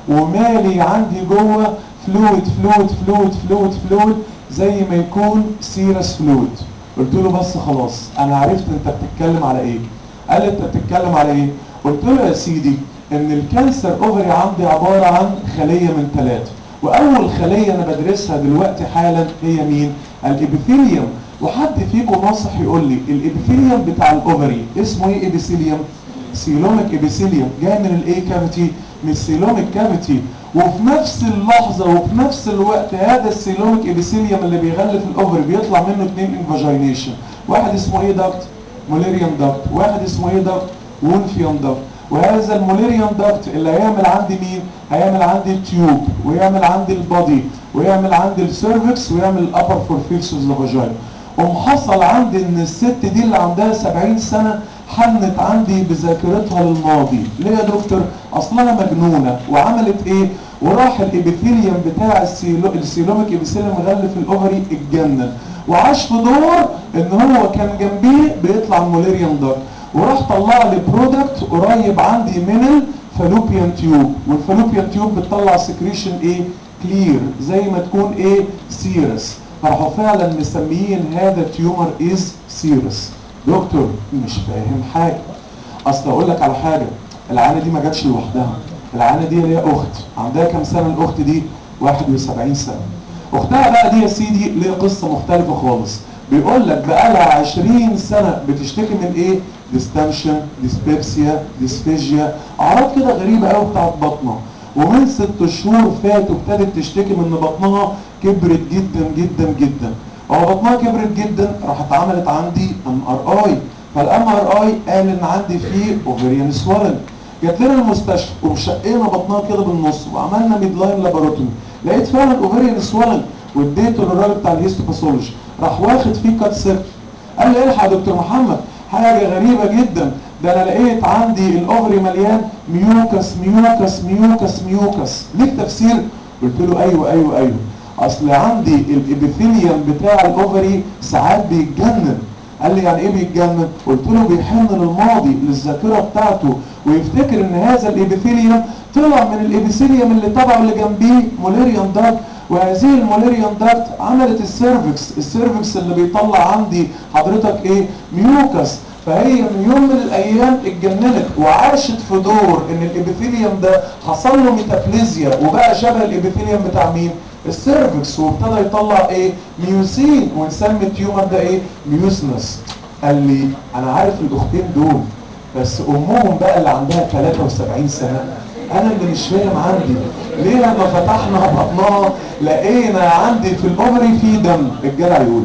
Speaker 2: ومالي عندي جوه فلويد فلويد فلويد فلويد فلويد زي ما يكون سيرس فلويد. قلت له بس خلاص انا عرفت انت بتتكلم على ايه. قال لي انت بتتكلم على ايه؟ قلت له يا سيدي ان الكانسر اوفري عندي عباره عن خليه من ثلاثه، واول خليه انا بدرسها دلوقتي حالا هي مين؟ الابيثيليوم. وحد فيكم ناصح يقول لي الابيثيليوم بتاع الاوفري اسمه ايه؟ ابيثيليوم سيلوميك ابيثيليوم، جاي من الايه كافيتي؟ من السيلوميك كافيتي. وفي نفس اللحظه وفي نفس الوقت هذا السيلوميك ابيثيليوم اللي بيغلف الاوفري بيطلع منه اثنين انفاجينيشن، واحد اسمه ايه داكت؟ موليريان داكت، واحد اسمه ايه داكت؟ وولفيان داكت. وهذا الموليريان داكت اللي هيعمل عندي مين؟ هيعمل عندي التيوب ويعمل عندي البادي ويعمل عندي السيرفكس ويعمل الابر فورفيكسوس فاجينا. ومحصل عندي ان الست دي اللي عندها سبعين سنه حنت عندي بذاكرتها للماضي. ليه يا دكتور؟ اصلها مجنونه وعملت ايه؟ وراح الابيثيليوم بتاع السيلو... السيلوميك ابيثيليوم مغلف الاوفري اتجنن وعاش في دور ان هو كان جنبيه بيطلع الموليريان داكت، وراح طلع لي برودكت قريب عندي من الفالوبيان تيوب، والفالوبيان تيوب بتطلع سكريشن ايه؟ كلير زي ما تكون ايه؟ سيرس. فراحوا فعلا مسميين هذا تيومر از سيرس. دكتور مش فاهم حاجه. اصل اقول لك على حاجه، العانه دي ما جاتش لوحدها، العانه دي ليها اخت. عندها كام سنه الاخت دي؟ واحد وسبعين سنه. اختها بقى دي يا سيدي ليها قصه مختلفه خالص. بيقول لك بقى لها عشرين سنه بتشتكي من ايه؟ ديستنشن، ديسبيبسيا، ديسفيجيا، اعراض كده غريبه قوي بتاعت بطنها. ومن ست شهور فاتوا ابتدت تشتكي من ان بطنها كبرت جدا جدا جدا. هو بطنها كبرت جدا، راحت عملت عندي ام ار اي، فالام ار اي قال ان عندي فيه اوفريان سوالن. جت لنا المستشفى وشقينا بطنها كده بالنص وعملنا ميد لاين لاباروتومي، لقيت فعلا اوفريان سوالن واديته للراجل بتاع الهيستوباثولوجي، راح واخد فيه كات سيرك. قال لي الحق يا دكتور محمد حاجه غريبه جدا، ده انا لقيت عندي الاوفري مليان ميوكس ميوكس ميوكس ميوكس، ليك تفسير؟ قلت له ايوه ايوه ايوه، اصل عندي الابيثيليوم بتاع الاوفري ساعات بيتجنن. قال لي يعني ايه بيتجنن؟ قلت له بيحن للماضي للذاكره بتاعته ويفتكر ان هذا الابيثيليوم طلع من الابيثيليوم اللي تبعه اللي جنبيه موليريان داكت، وهذه الموليريان داكت عملت السيرفكس، السيرفكس اللي بيطلع عندي حضرتك ايه؟ ميوكس. فهي من يوم من الايام اتجننت وعاشت في دور ان الابيثيليوم ده حصل له ميتابليزيا وبقى شبه الابيثيليوم بتاع مين؟ السيرفكس، وابتدى يطلع ايه؟ ميوسين، ونسمي التيومر ده ايه؟ ميوسنس. قال لي انا عارف الاختين دول بس امهم بقى اللي عندها ثلاثة وسبعين سنه انا اللي مش فاهم عندي ليه لما فتحنا بطنها لقينا عندي في الاوفري في دم. الجدع يقول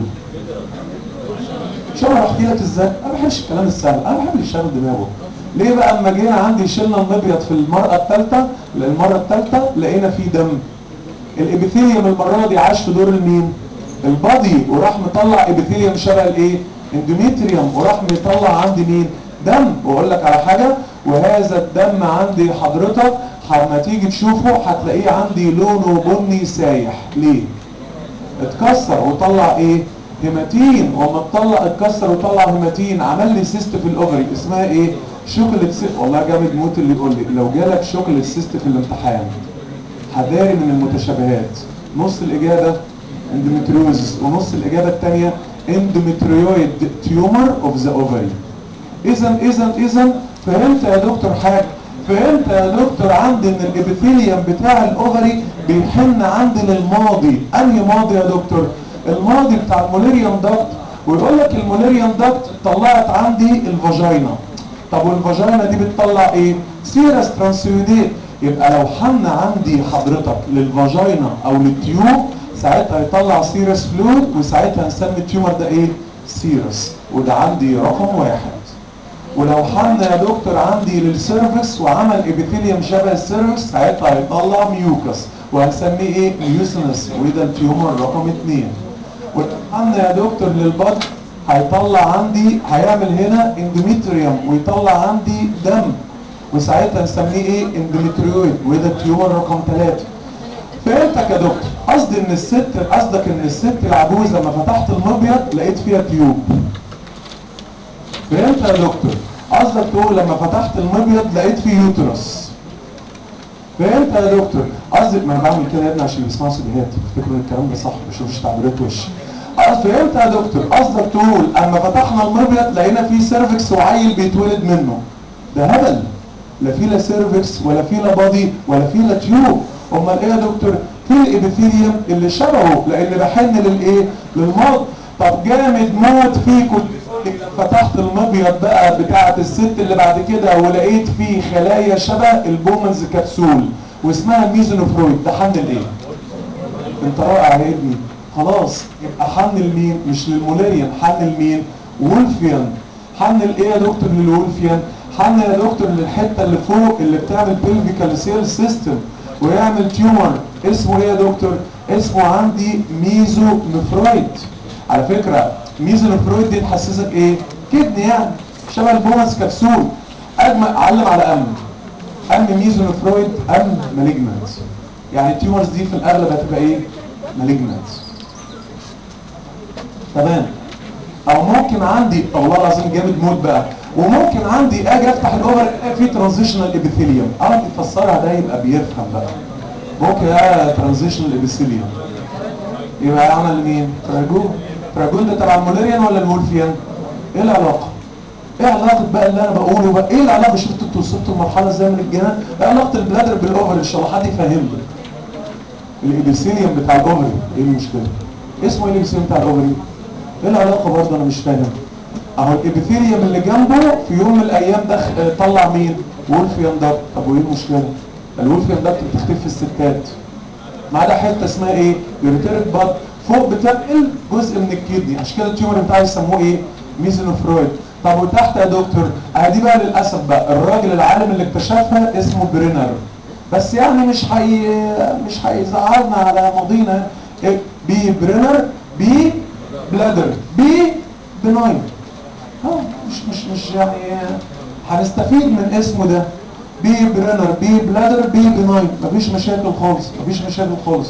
Speaker 2: شو انا احكي لك ازاي؟ انا ما بحبش الكلام السهل، انا بحب اللي يشغل دماغه. ليه بقى اما جينا عندي شلنا المبيض في المرأة الثالثة، المرة الثالثة لقينا فيه دم. الابيثيليوم المرة دي عاش في دور المين؟ البادي، وراح مطلع ابيثيليوم شبه الايه؟ اندوميتريوم، وراح مطلع عندي مين؟ دم. واقول لك على حاجة، وهذا الدم عندي حضرتك لما تيجي تشوفه هتلاقيه عندي لونه بني سايح. ليه؟ اتكسر وطلع ايه؟ هيماتين، وما تطلع اتكسر وطلع هيماتين عمل لي سيست في الاوفري اسمها ايه؟ شوكليت سيست. والله جامد موت اللي يقول لي لو جالك شوكليت سيست في الامتحان حذاري من المتشابهات، نص الاجابه اندوميتريوز ونص الاجابه الثانيه اندوميتريويد تيومر اوف ذا اوفري. اذا اذا اذا فهمت يا دكتور حاجه؟ فهمت يا دكتور عندي ان الابيثيليوم بتاع الاوفري بيحن عندي للماضي. انهي ماضي يا دكتور؟ الماضي بتاع الموليريان داكت. ويقول لك الموليريان داكت طلعت عندي الفاجينا. طب والفاجينا دي بتطلع ايه؟ سيرس ترانسيوديت. يبقى لو حن عندي حضرتك للفاجينا او للتيوب ساعتها يطلع سيرس فلويد، وساعتها نسمي التيومر ده ايه؟ سيرس، وده عندي رقم واحد. ولو حن يا دكتور عندي للسيرفكس وعمل ابيثيليوم شبه السيرفكس ساعتها هيطلع ميوكس وهنسميه ايه؟ ميوسينس، وده التيومر رقم اتنين. ولو حن يا دكتور للبطن هيطلع عندي، هيعمل هنا اندوميتريوم ويطلع عندي دم، وساعتها نسميه ايه؟ اندوميتريويد، وده التيومر رقم ثلاثة. فهمتك يا دكتور؟ قصدي ان الست، قصدك ان الست العجوز لما فتحت المبيض لقيت فيها تيوب. فهمت يا دكتور؟ قصدك تقول لما فتحت المبيض لقيت فيه يوترس. فهمت يا دكتور؟ قصدي ما انا بعمل كده يا ابني عشان بيسمعوا سيديهات يفتكروا ان الكلام ده صح، ما بيشوفوش تعبيرات وش. فهمت يا دكتور؟ قصدك تقول اما فتحنا المبيض لقينا فيه سيرفكس وعيل بيتولد منه. ده هبل، لا فيه لا سيرفكس ولا فيه لا بادي ولا فيه لا تيوب. امال ايه يا دكتور؟ في الابيثيليوم اللي شبهه، لان بحن للايه؟ للمرض. طب جامد موت فيكم فتحت المبيض بقى بتاعه الست اللي بعد كده ولقيت فيه خلايا شبه البومنز كبسول واسمها الميزونوفرويد، ده حن لايه؟ انت رائع يا ابني. خلاص يبقى حن لمين؟ مش للمولاريان، حن لمين؟ وولفيان. حن لايه يا دكتور للولفيان؟ حن يا دكتور للحته اللي فوق اللي بتعمل بيلفيكال سيل سيستم ويعمل تيومر اسمه ايه يا دكتور؟ اسمه عندي ميزونوفرويد. على فكره ميزونوفرويد دي تحسسك ايه؟ كدني يعني شبه البومنز كبسول. اجمع علم على ام ام ميزونوفرويد ام مالجنانت، يعني التيومرز دي في الاغلب هتبقى ايه؟ مالجنانت. تمام. او ممكن عندي والله العظيم جامد موت بقى، وممكن عندي اجي افتح الاوفر الاقي في ترانزيشنال ابيثيليوم. اه يفسرها ده يبقى بيفهم بقى. ممكن اه ترانزيشنال ابيثيليوم يبقى يعمل لمين؟ تراجون. تراجون ده تبع المولاريان ولا الولفيان؟ ايه العلاقه؟ ايه علاقه بقى اللي انا بقوله بقى؟ ايه العلاقه؟ شفت انتوا وصلتوا المرحله ازاي من الجنان؟ ايه علاقه البلادر بالاوفر؟ ان شاء الله حد يفهمني. الابيثيليوم بتاع الاوفري ايه المشكله؟ اسمه ايه الابيثيليوم بتاع الاوفري؟ ايه العلاقه برضه؟ انا مش فاهم. اهو الابيثيليوم اللي جنبه في يوم من الايام ده طلع مين؟ وولفيان داكت. طب وايه المشكله؟ الولفيان داكت بتختفي في الستات، ما عدا حته اسمها ايه؟ يوريتيريك باد فوق بتنقل جزء من الكدني، عشان كده التيومر بتاعي يسموه ايه؟ ميزونوفرويد. طب وتحت يا دكتور؟ ادي بقى للاسف بقى الراجل العالم اللي اكتشفها اسمه برينر، بس يعني مش حي مش هيزعلنا على ماضينا. إيه؟ بي برينر بي بلادر بي بناين. اه مش مش مش يعني هنستفيد من اسمه ده. بي برينر بي بلادر بي بناين، مفيش مشاكل خالص، مفيش مشاكل خالص.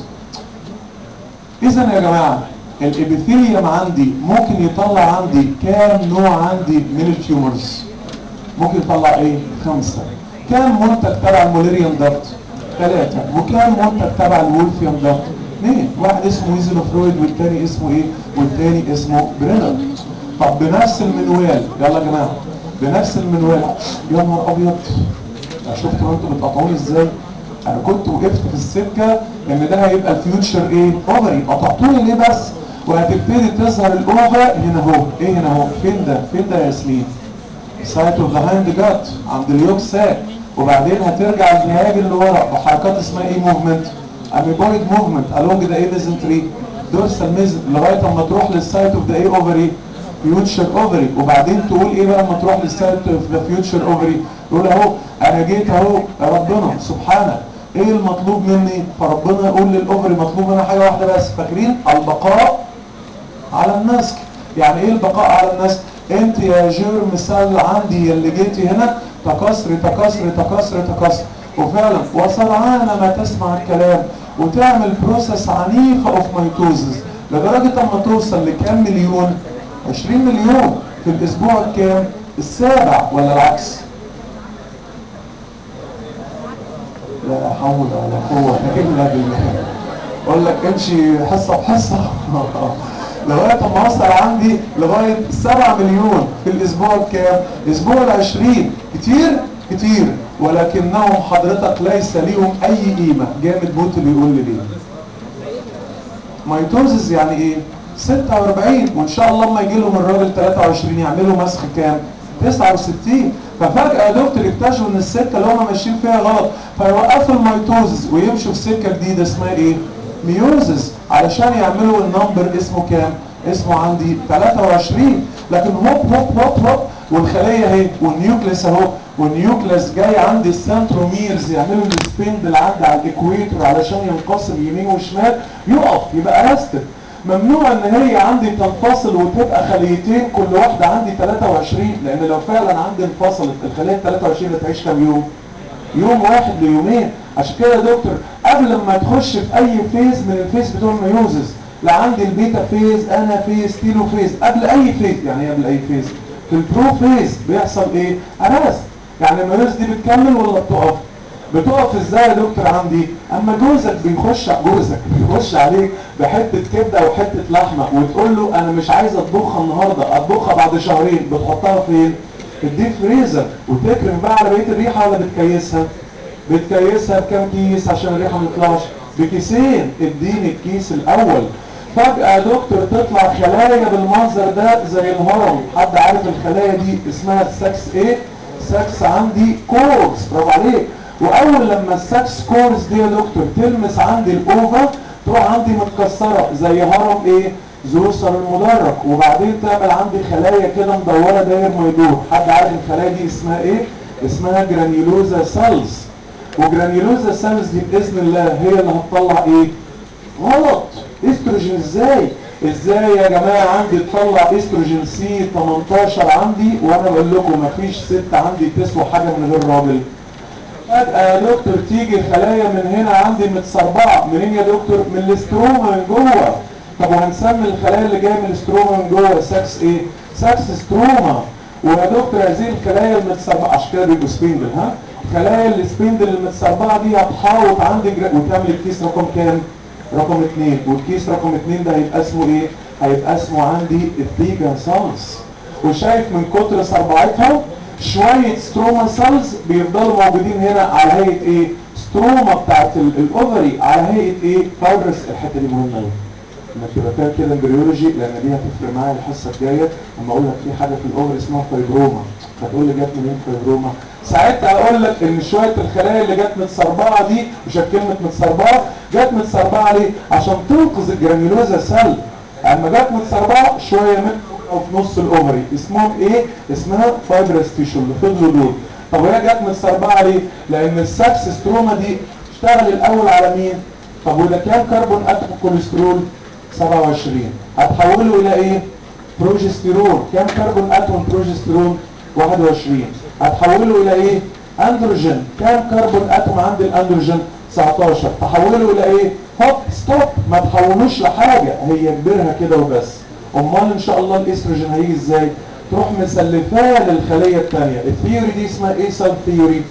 Speaker 2: اذا يا جماعه الابيثيليوم عندي ممكن يطلع عندي كام نوع عندي من التيومرز؟ ممكن يطلع ايه؟ خمسه. كام منتج تبع المولاريان داكت؟ ثلاثه. وكام منتج تبع الولفيان داكت؟ اثنين. واحد اسمه ميزونوفرويد والتاني اسمه ايه؟ والتاني اسمه برينر. طب بنفس المنوال، يلا يا جماعه بنفس المنوال. يا نهار ابيض، شفتوا انتوا بتقطعوني ازاي؟ انا كنت وقفت في السكه ان ده هيبقى الفيوتشر ايه؟ اوفري. قطعتوني ليه بس؟ وهتبتدي تظهر الاوفا هنا اهو. ايه هنا اهو؟ فين ده؟ فين ده يا ياسمين؟ سايت اوف ذا هايند جات عند اليوك ساك، وبعدين هترجع الذهاب اللي ورا بحركات اسمها ايه؟ موفمنت اميبويد موفمنت الونج ذا ايه ميزنتري دورسال ميزن لغايه اما تروح للسايت اوف ذا ايه اوفري؟ فيوتشر اوفري. وبعدين تقول ايه بقى لما تروح للسايت اوف ذا فيوتشر اوفري؟ تقول اهو انا جيت اهو يا ربنا سبحانك ايه المطلوب مني؟ فربنا يقول للاوفري مطلوب منها حاجه واحده بس، فاكرين؟ البقاء على النسك. يعني ايه البقاء على النسك؟ انت يا جيرم سال عندي اللي جيتي هنا تكسري تكسري تكسري تكسري، وفعلا وسرعان ما تسمع الكلام وتعمل بروسس عنيفه اوف ميتوزز لدرجه اما توصل لكام مليون؟ عشرين مليون في الاسبوع الكام؟ السابع ولا العكس؟ لا حول ولا قوه الا بالله. اقول لك امشي حصه بحصه لغايه ما اوصل عندي لغايه سبعة مليون في الاسبوع الكام؟ اسبوع العشرين. كتير كتير، ولكنهم حضرتك ليس ليهم اي قيمه. جامد موت اللي يقول لي ليه. ميتوزز يعني ايه؟ ستة وأربعين، وان شاء الله لما يجي لهم الراجل ثلاثة وعشرين يعملوا مسخ كام؟ تسعة وستين. ففجأة يا دكتور اكتشفوا ان السكة اللي هم ماشيين فيها غلط، فيوقفوا الميتوزز ويمشوا في سكة جديدة اسمها ايه؟ ميوزز، علشان يعملوا النمبر اسمه كام؟ اسمه عندي ثلاثة وعشرين. لكن هوب هوب هوب هوب والخلية اهي والنيوكليس اهو، والنيوكليس جاي عندي السنتروميرز يعملوا السبيندل عندي على الاكويتور علشان ينقسم يمين وشمال، يقف يبقى ارستد. ممنوع ان هي عندي تنفصل وتبقى خليتين كل واحده عندي ثلاثة وعشرين، لان لو فعلا عندي انفصلت الخليه ثلاثة وعشرين هتعيش كام يوم؟ يوم واحد ليومين. عشان كده يا دكتور قبل ما تخش في اي فيز من الفيز بتوع الميوزز، لا عندي البيتا فيز، انا فيز، تيلو فيز، قبل اي فيز، يعني ايه قبل اي فيز؟ في البرو فيز بيحصل ايه؟ ارست. يعني الميوز دي بتكمل ولا بتقف؟ بتقف ازاي يا دكتور عندي؟ اما جوزك بيخش جوزك بيخش عليك بحته كبده وحته لحمه وتقول له انا مش عايز اطبخها النهارده، اطبخها بعد شهرين، بتحطها فين؟ في الديب فريزر وتكرم بقى على بقيه الريحه ولا بتكيسها؟ بتكيسها بكام كيس عشان الريحه ما تطلعش؟ بكيسين. اديني الكيس الاول. فجأة يا دكتور تطلع خلايا بالمنظر ده زي الهرم. حد عارف الخلايا دي اسمها السكس ايه؟ سكس عندي كورز. برافو عليك. واول لما السكس كورز دي يا دكتور تلمس عندي الاوفا تروح عندي متكسره زي هرم ايه؟ زوسر المدرج، وبعدين تعمل عندي خلايا كده مدوره داير ما يدور. حد عارف الخلايا دي اسمها ايه؟ اسمها جرانيولوزا سيلز. وجرانيولوزا سيلز دي باذن الله هي اللي هتطلع ايه؟ غلط. استروجين ازاي؟ ازاي يا جماعه عندي تطلع استروجين سي تمنتاشر عندي وانا بقول لكم مفيش ست عندي تسوى حاجه من غير راجل. فجأة يا دكتور تيجي خلايا من هنا عندي متسربعه. منين يا دكتور؟ من الاستروما من جوه. طب وهنسمي الخلايا اللي جايه من الاستروما من جوه سكس ايه؟ سكس ستروما. ويا دكتور هذه الخلايا المتسربعه عشان كده بيبقوا سبيندل. ها؟ خلايا السبيندل المتسربعه دي هتحاوط عندي وتعمل الكيس رقم كام؟ رقم اثنين. والكيس رقم اثنين ده هيبقى اسمه ايه؟ هيبقى اسمه عندي الثيجا سيلز. وشايف من كتر سربعتها شويه ستروما سيلز بيفضلوا موجودين هنا على هيئه ايه؟ ستروما بتاعت الاوفري على هيئه ايه؟ فايبرس. الحته دي مهمه قوي انك تبقى فاهم كده امبريولوجي، لان دي هتفرق معايا الحصه الجايه لما اقول لك في حاجه في الاوفري اسمها فايبروما. فتقول لي جت منين فايبروما؟ ساعتها اقول لك ان شويه الخلايا اللي جت متسربعه دي، مش كلمه متسربعه، جت متسربعه ليه؟ عشان تنقذ الجرانيولوزا سيل. اما جت متسربعه شويه من او في نص الاوفري اسمهم ايه؟ اسمها فايبرس تيشو اللي فضلوا دول. طب وهي جت متسربعه ليه؟ لان السكس ستروما دي اشتغل الاول على مين؟ طب وده كام كربون اتوم كوليسترول؟ سبعة وعشرين. هتحوله الى ايه؟ بروجستيرون. كام كربون اتوم بروجستيرون؟ واحد وعشرين. هتحوله الى ايه؟ اندروجين. كام كربون اتوم عند الاندروجين؟ تسعتاشر. تحوله الى ايه؟ هوب ستوب. ما تحولوش لحاجه، هي كبرها كده وبس. امال ان شاء الله الاستروجين هيجي ازاي؟ تروح مسلفاه للخليه الثانيه. الثيوري دي اسمها ايه؟ سب ثيوري.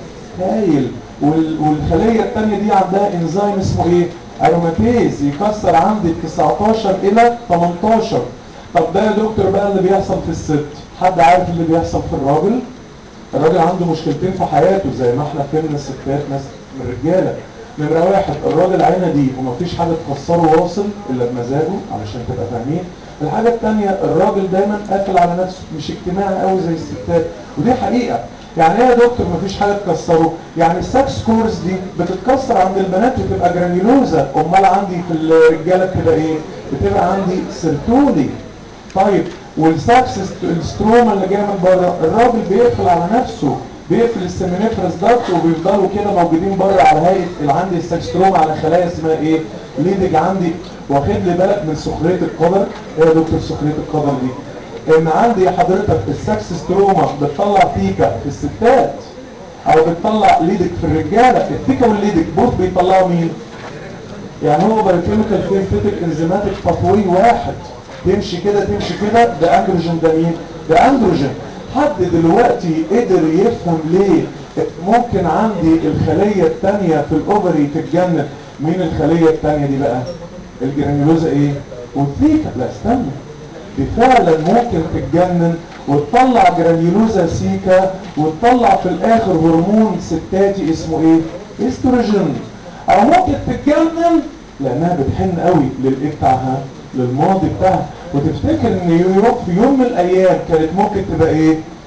Speaker 2: هايل. والخليه الثانيه دي عندها انزيم اسمه ايه؟ اروماتيز يكسر عندي تسعتاشر الى تمنتاشر. طب ده يا دكتور بقى اللي بيحصل في الست. حد عارف اللي بيحصل في الراجل؟ الراجل عنده مشكلتين في حياته زي ما احنا فهمنا الستات ناس من الرجاله. نمره واحد الراجل عينه دي ومفيش حاجه تخسره واصل الا بمزاجه علشان تبقى فاهمين. الحاجه الثانيه الراجل دايما قافل على نفسه، مش اجتماعي قوي زي الستات، ودي حقيقه. يعني ايه يا دكتور مفيش حاجه تكسره؟ يعني السكس كورز دي بتتكسر عند البنات بتبقى جرانيولوزا، امال عندي في الرجاله بتبقى ايه؟ بتبقى عندي سيرتولي. طيب والسكس الستروما اللي جايه من بره الراجل بيقفل على نفسه، بيقفل السيمينيفرس داكت وبيفضلوا كده موجودين بره على هيئه اللي عندي السكستروما على خلايا اسمها ايه؟ ليدج عندي. واخد لي بالك من سخريه القدر؟ ايه يا دكتور سخريه القدر دي؟ ان عندي حضرتك السكس ستروما بتطلع فيكا في الستات او بتطلع ليدك في الرجاله. الفيكا والليدك بوث بيطلعوا مين؟ يعني هو بايوكيميكال سينثيتيك انزيماتيك باثوي واحد. تمشي كده تمشي كده. ده اندروجين ده مين؟ ده اندروجين. حد دلوقتي قدر يفهم ليه ممكن عندي الخليه الثانيه في الاوفري تتجنن؟ مين الخليه الثانيه دي بقى؟ الجرانيولوزا ايه؟ والثيكا. لا استنى، دي فعلا ممكن تتجنن وتطلع جرانيولوزا سيكا وتطلع في الاخر هرمون ستاتي اسمه ايه؟ استروجين. او ممكن تتجنن لانها بتحن قوي للايه بتاعها؟ للماضي بتاعها، وتفتكر ان يوم في يوم من الايام كانت ممكن تبقى ايه؟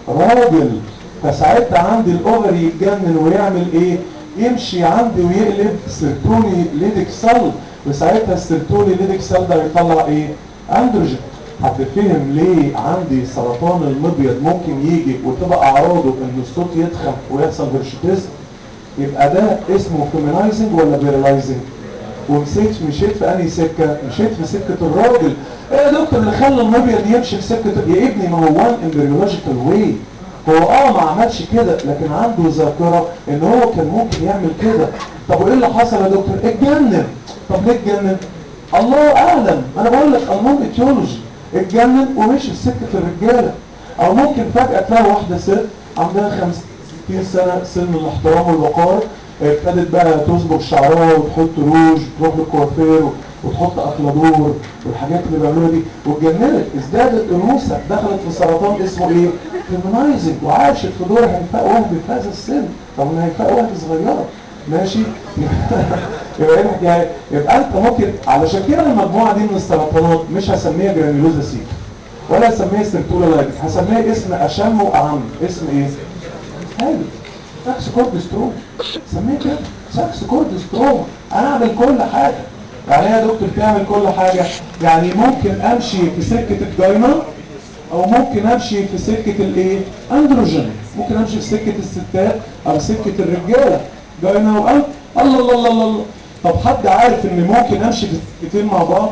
Speaker 2: راجل. فساعتها عندي الاوفري يتجنن ويعمل ايه؟ يمشي عندي ويقلب سيرتوني ليدك سيل، وساعتها السيرتوني ليدك سيل ده يطلع ايه؟ اندروجين. حد فهم ليه عندي سرطان المبيض ممكن يجي وتبقى اعراضه ان الصوت يتخن ويحصل هرشتيزم؟ يبقى ده اسمه فيمينايزنج ولا فيرلايزنج؟ ومشيت مشيت في انهي سكه؟ مشيت في سكه الراجل. ايه يا دكتور اللي خلى المبيض يمشي في سكه؟ يا ابني ما هو وان امبريولوجيكال واي. هو اه ما عملش كده لكن عنده ذاكره ان هو كان ممكن يعمل كده. طب وايه اللي حصل يا دكتور؟ اتجنن. طب ليه اتجنن؟ الله اعلم. انا بقول لك المهم ايتيولوجي. اتجنن ومشي في سكه الرجاله. او ممكن فجاه تلاقي واحده ست عندها خمسين سنه سن الاحترام والوقار، ابتدت بقى تصبغ شعرها وتحط روج وتروح للكوافير وتحط اكلادور والحاجات اللي بيعملوها دي واتجننت، ازدادت انوثه، دخلت في سرطان اسمه ايه؟ فيمينايزنج، وعاشت في دور هيفاء وهبي في هذا السن. طب ما هيفاء وهبي صغيره ماشي. يبقى ايه الحكايه؟ يبقى انت ممكن علشان كده المجموعه دي من السرطانات مش هسميها جرانيولوزا سيك ولا هسميها سيرتولا لايبس، هسميها اسم اشم واعم. اسم ايه؟ هاي ساكس كوردستروم. سميه كده ساكس كوردستروم. انا اعمل كل حاجه. يعني ايه يا دكتور تعمل كل حاجه؟ يعني ممكن امشي في سكه الجاينا او ممكن امشي في سكه الايه؟ اندروجين. ممكن امشي في سكه الستات او سكه الرجاله. جاينا وقلب. الله الله الله الله. طب حد عارف ان ممكن امشي في السكتين مع بعض؟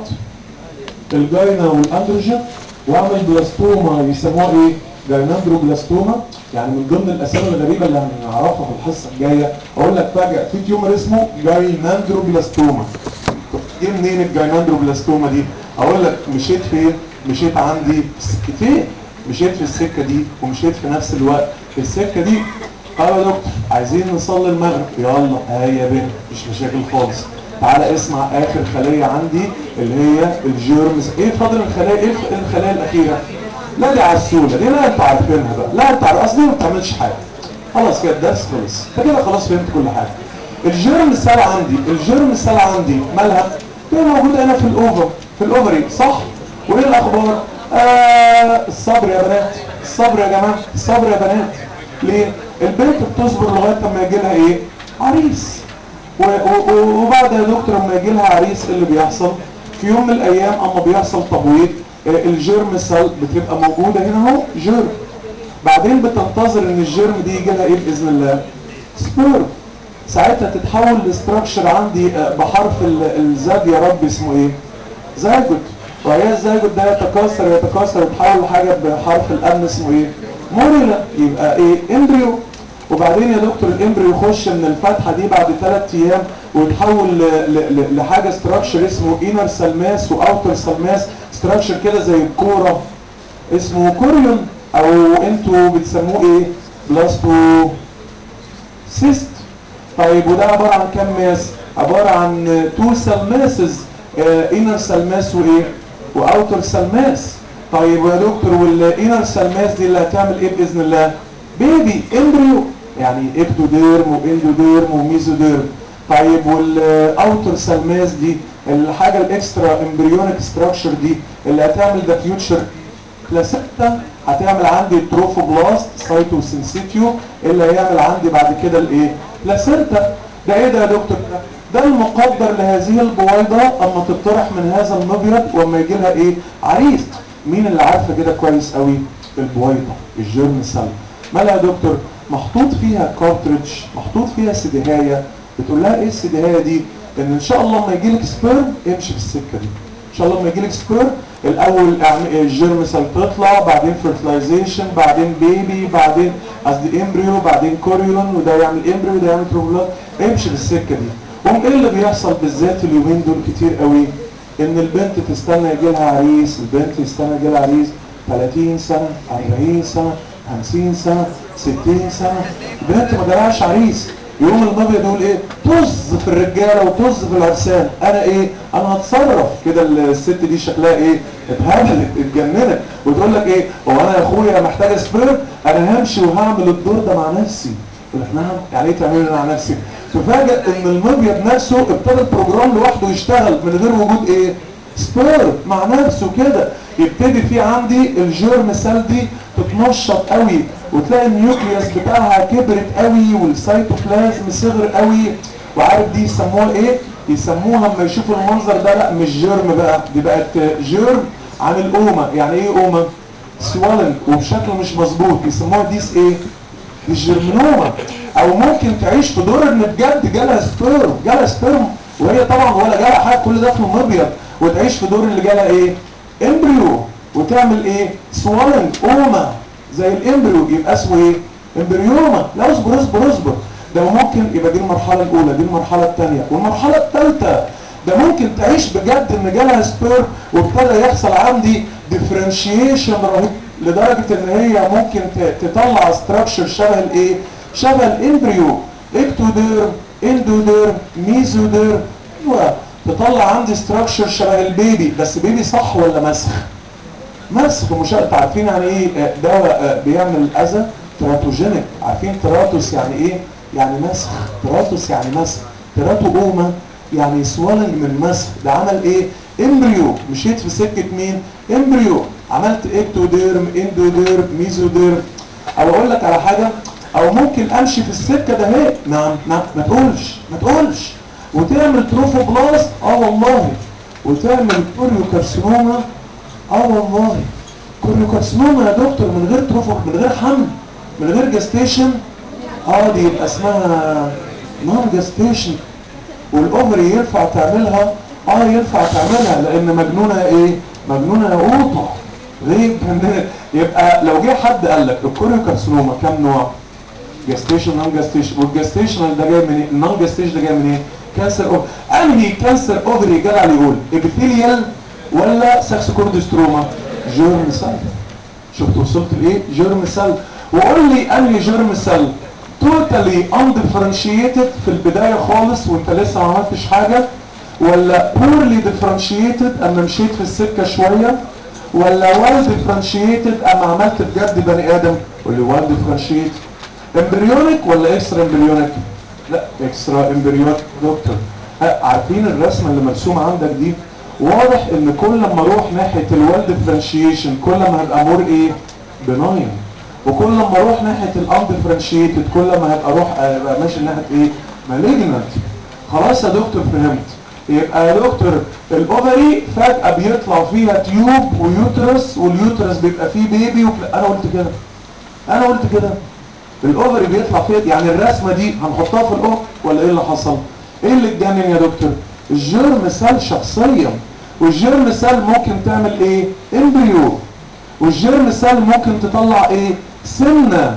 Speaker 2: الجاينا والاندروجين واعمل بلاستوما يسموها ايه؟ جايناندروبلاستوما. يعني من ضمن الاسامي الغريبه اللي هنعرفها في الحصه الجايه اقول لك فجاه في تيومر اسمه جايناندروبلاستوما. ايه منين الجايناندروبلاستوما دي؟ اقول لك مشيت فين؟ مشيت عندي في السكتين. مشيت في السكه دي ومشيت في نفس الوقت في السكه دي. قال يا دكتور عايزين نصلي المغرب. يلا هاي يا بنت مش مشاكل خالص. تعالى اسمع اخر خليه عندي اللي هي الجيرمز. ايه فاضل الخلايا؟ ايه الخلايا الاخيره؟ لا دي عسوله دي، لا انتوا عارفينها بقى، لا انت عارف اصلا ما بتعملش حاجه. خلاص كده الدرس خلص. انت كده خلاص فهمت كل حاجه. الجيرم السيل عندي، الجيرم السيل عندي مالها؟ هي موجوده هنا في الاوفر في الاوفري صح؟ وايه الاخبار؟ آه الصبر يا بنات، الصبر يا جماعه، الصبر يا بنات. ليه؟ البنت بتصبر لغايه لما يجي لها ايه؟ عريس. وبعد يا دكتور لما يجي لها عريس اللي بيحصل في يوم من الايام اما بيحصل تبويض الجيرم سيل بتبقى موجوده هنا اهو جيرم. بعدين بتنتظر ان الجيرم دي يجي لها ايه باذن الله؟ سبيرم. ساعتها تتحول لستراكشر عندي بحرف الزاد يا رب اسمه ايه؟ زايجوت. وهي الزايجوت ده يتكاثر يتكاثر يتحول لحاجه بحرف الام اسمه ايه؟ موريلا. يبقى ايه؟ امبريو. وبعدين يا دكتور الامبريو يخش من الفتحه دي بعد ثلاث ايام ويتحول لحاجه ستراكشر اسمه انر سلماس واوتر سلماس، ستراكشر كده زي الكوره اسمه كوريون او انتوا بتسموه ايه؟ بلاستو سيست. طيب وده عباره عن كام ماس؟ عباره عن تو سلماسز، انر سلماس وايه؟ واوتر سلماس. طيب يا دكتور والانر سلماس دي اللي هتعمل ايه باذن الله؟ بيبي امبريو، يعني اكتوديرم واندوديرم وميزوديرم. طيب والاوتر سلماس دي الحاجه الاكسترا امبريونيك ستراكشر دي اللي هتعمل ذا فيوتشر بلاسينتا، هتعمل عندي تروفوبلاست سايتوسينسيتيو اللي هيعمل عندي بعد كده الايه؟ بلاسينتا. ده ايه ده يا دكتور؟ ده ده المقدر لهذه البويضه اما تطرح من هذا المبيض واما يجي لها ايه؟ عريس. مين اللي عارفه كده كويس قوي؟ البويضه الجيرم سيل. مالها يا دكتور؟ محطوط فيها كارتريدج، محطوط فيها سدهايه. بتقول لها ايه السدهايه دي؟ ان ان شاء الله لما يجي لك سبيرم امشي في السكه دي. ان شاء الله لما يجي لك سبيرم الاول الجيرم سيل تطلع، بعدين فيرتلايزيشن، بعدين بيبي، بعدين قصدي امبريو، بعدين كوريون، وده يعمل امبريو وده يعمل تروبلاست. امشي في السكه دي. قوم ايه اللي بيحصل بالذات اليومين دول كتير قوي؟ ان البنت تستنى يجي لها عريس، البنت يستنى يجي لها عريس ثلاثين سنه، أربعين سنه، خمسين سنه، ستين سنه، البنت ما جالهاش عريس. يوم المبيض يقول ايه؟ طز في الرجاله وطز في العرسان. انا ايه؟ انا هتصرف كده. الست دي شكلها ايه؟ اتهبلت اتجننت وتقول لك ايه؟ هو انا يا اخويا محتاجه سبيرم؟ انا همشي وهعمل الدور ده مع نفسي. يقول لك نعم يعني ايه تعمله مع نفسي؟ تفاجئ ان المبيض نفسه ابتدى البروجرام لوحده يشتغل من غير وجود ايه؟ سبيرم مع نفسه كده. يبتدي في عندي الجيرم سيل دي تتنشط قوي، وتلاقي النيوكليوس بتاعها كبرت قوي والسيتوبلازم صغر قوي. وعارف دي يسموها ايه؟ يسموها اما يشوفوا المنظر ده لا مش جيرم بقى، دي بقت جيرم عن الأومة. يعني ايه أومة؟ سوالن وبشكل مش مظبوط، يسموها ديس ايه؟ دي الجيرمنومة. او ممكن تعيش في دور ان بجد جالها سبيرم، جالها سبيرم وهي طبعا ولا جالها حاجه، كل ده في المبيض، وتعيش في دور اللي جالها ايه؟ امبريو، وتعمل ايه؟ سوالن اوما زي الامبريو، يبقى اسمه ايه؟ امبريوما. لا اصبر اصبر اصبر، ده ممكن يبقى دي المرحله الاولى، دي المرحله الثانيه، والمرحله الثالثه ده ممكن تعيش بجد ان جالها سبيرم وابتدى يحصل عندي ديفرنشيشن رهيب لدرجه ان هي ممكن تطلع ستراكشر شبه الايه؟ شبه الامبريو، اكتوديرم، اندوديرم، ميزوديرم. ايوه تطلع عندي ستراكشر شبه البيبي. بس بيبي صح ولا مسخ؟ مسخ. مش عارفين يعني ايه دواء بيعمل اذى؟ تراتوجينيك. عارفين تراتوس يعني ايه؟ يعني مسخ. تراتوس يعني مسخ. تراتو اوما يعني سوالنج من مسخ. ده عمل ايه؟ امبريو. مشيت في سكه مين؟ امبريو. عملت اكتوديرم، اندوديرم، ميزوديرم. او اقول لك على حاجه، او ممكن امشي في السكه ده اهي. نعم نعم ما تقولش ما تقولش وتعمل تروفوبلاست. اه والله. وتعمل كوريوكارسينوما. اه والله. كوريوكارسينوما يا دكتور من غير تروفو، من غير حمل، من غير جاستيشن. اه دي يبقى اسمها نون جاستيشن. والاوفري ينفع تعملها؟ اه ينفع تعملها لان مجنونه ايه؟ مجنونه يا قوطه. غير جننت. يبقى لو جه حد قال لك الكوريوكارسينوما كام نوع؟ جاستيشن، نون جاستيشن. والجاستيشن ده جاي منين؟ النون جاستيشن ده جاي منين؟ كانسر اوفري. انهي كانسر اوفري جدع اللي يقول؟ ابيثيليال ولا ساكسوكوردستروما؟ جيرم سيل. شفت وصلت لايه؟ جيرم سيل. وقول لي انهي جيرم سيل توتالي اندفرنشيتد في البدايه خالص وانت لسه ما عملتش حاجه، ولا بورلي ديفرنشيتد اما مشيت في السكه شويه، ولا ويل ديفرنشيتد اما عملت بجد بني ادم؟ قول لي ويل ديفرنشيتد. امبريونيك ولا اكسترا امبريونيك؟ لا اكسترا امبريونيك دكتور. عارفين الرسمه اللي مرسومه عندك دي؟ واضح ان كل ما اروح ناحيه الويل ديفرنشيشن كل ما هبقى مور ايه؟ بناين. وكل ما اروح ناحيه الاندفرنشيتد كل ما هبقى اروح ابقى ماشي ناحيه ايه؟ مالجنت. خلاص يا دكتور فهمت. يبقى يا دكتور الاوفري فجاه بيطلع فيها تيوب ويوترس، واليوترس بيبقى فيه بيبي وكلا. انا قلت كده انا قلت كده الاوفري بيطلع فيه. يعني الرسمه دي هنحطها في الاوفر ولا ايه اللي حصل؟ ايه اللي اتجنن يا دكتور؟ الجيرم سيل شخصيا. والجيرم سيل ممكن تعمل ايه؟ امبريو. والجيرم سيل ممكن تطلع ايه؟ سنه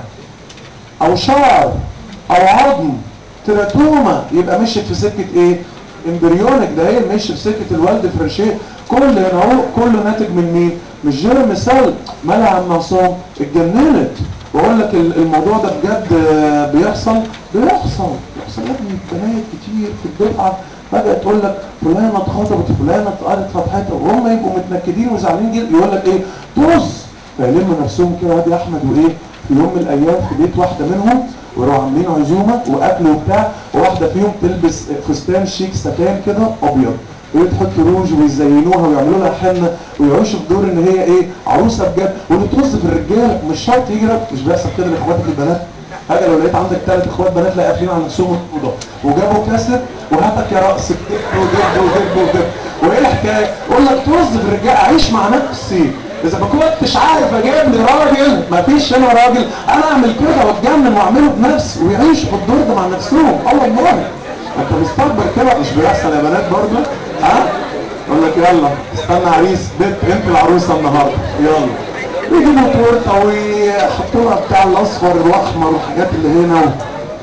Speaker 2: او شعر او عظم، تراتوما. يبقى مشيت في سكه ايه؟ امبريونيك. ده هي مشي في سكه الوالد فريشيه. كل هنا اهو كله ناتج من مين؟ من الجيرم سيل. مالها عم عصام؟ اتجننت. واقول لك الموضوع ده بجد بيحصل بيحصل بيحصل يا ابني. بنات كتير في الدفعه فجاه تقول لك فلانه اتخطبت، فلانه اتقالت فتحتها، وهم يبقوا متنكدين وزعلانين جدا. يقول لك ايه؟ طز. فيلموا نفسهم كده وادي احمد وايه؟ في يوم من الايام في بيت واحده منهم وراحوا عاملين عزومه واكل وبتاع، وواحده فيهم تلبس فستان شيك ستان كده ابيض، وهي تحط روج ويزينوها ويعملوا لها حنه ويعيشوا في دور ان هي ايه؟ عروسه بجد. واللي طز في الرجاله مش شرط يجرب. مش بيحصل كده لاخواتك البنات؟ حاجه لو لقيت عندك ثلاث اخوات بنات لا قافلين على نفسهم الاوضه وجابوا كاسيت وهاتك يا رقص دب ودب ودب ودب، وايه الحكايه؟ يقول لك طز في الرجاله. اعيش مع نفسي. اذا ما كنتش عارف اجيب لي راجل، ما فيش هنا راجل، انا اعمل كده واتجنن واعمله بنفسي ويعيشوا في الدور ده مع نفسهم. اه والله. انت مستكبر كده. مش بيحصل يا بنات برضه؟ ها؟ يقول لك يلا استنى عريس بنت، انت العروسه النهارده يلا. ويجيبوا تورته ويحطوا لها بتاع الاصفر والاحمر والحاجات اللي هنا و...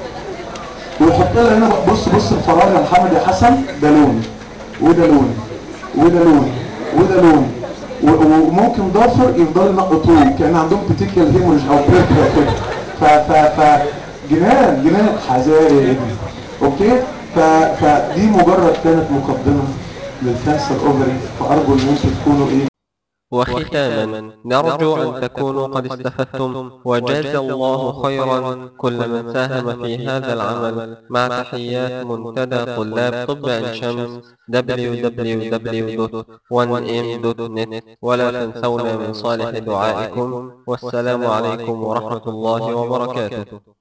Speaker 2: ويحط لها هنا. بص بص الفراغ يا محمد يا حسن، ده لون وده لون وده لون وده لون، وممكن ضافر يفضلوا ينقطوه كان عندهم بتيكيال هيموريج او بريكرا كده. ف ف ف جنان جنان حذاري يا ابني. اوكي. ف فدي مجرد كانت مقدمه للكانسر اوفري، فارجو ان انتم تكونوا ايه
Speaker 1: وختاما نرجو أن تكونوا قد استفدتم وجاز الله خيرا كل من ساهم في هذا العمل مع تحيات منتدى طلاب طب عين شمس دبليو دبليو دبليو دوت وان ام دوت نت ولا تنسونا من صالح دعائكم والسلام عليكم ورحمة الله وبركاته.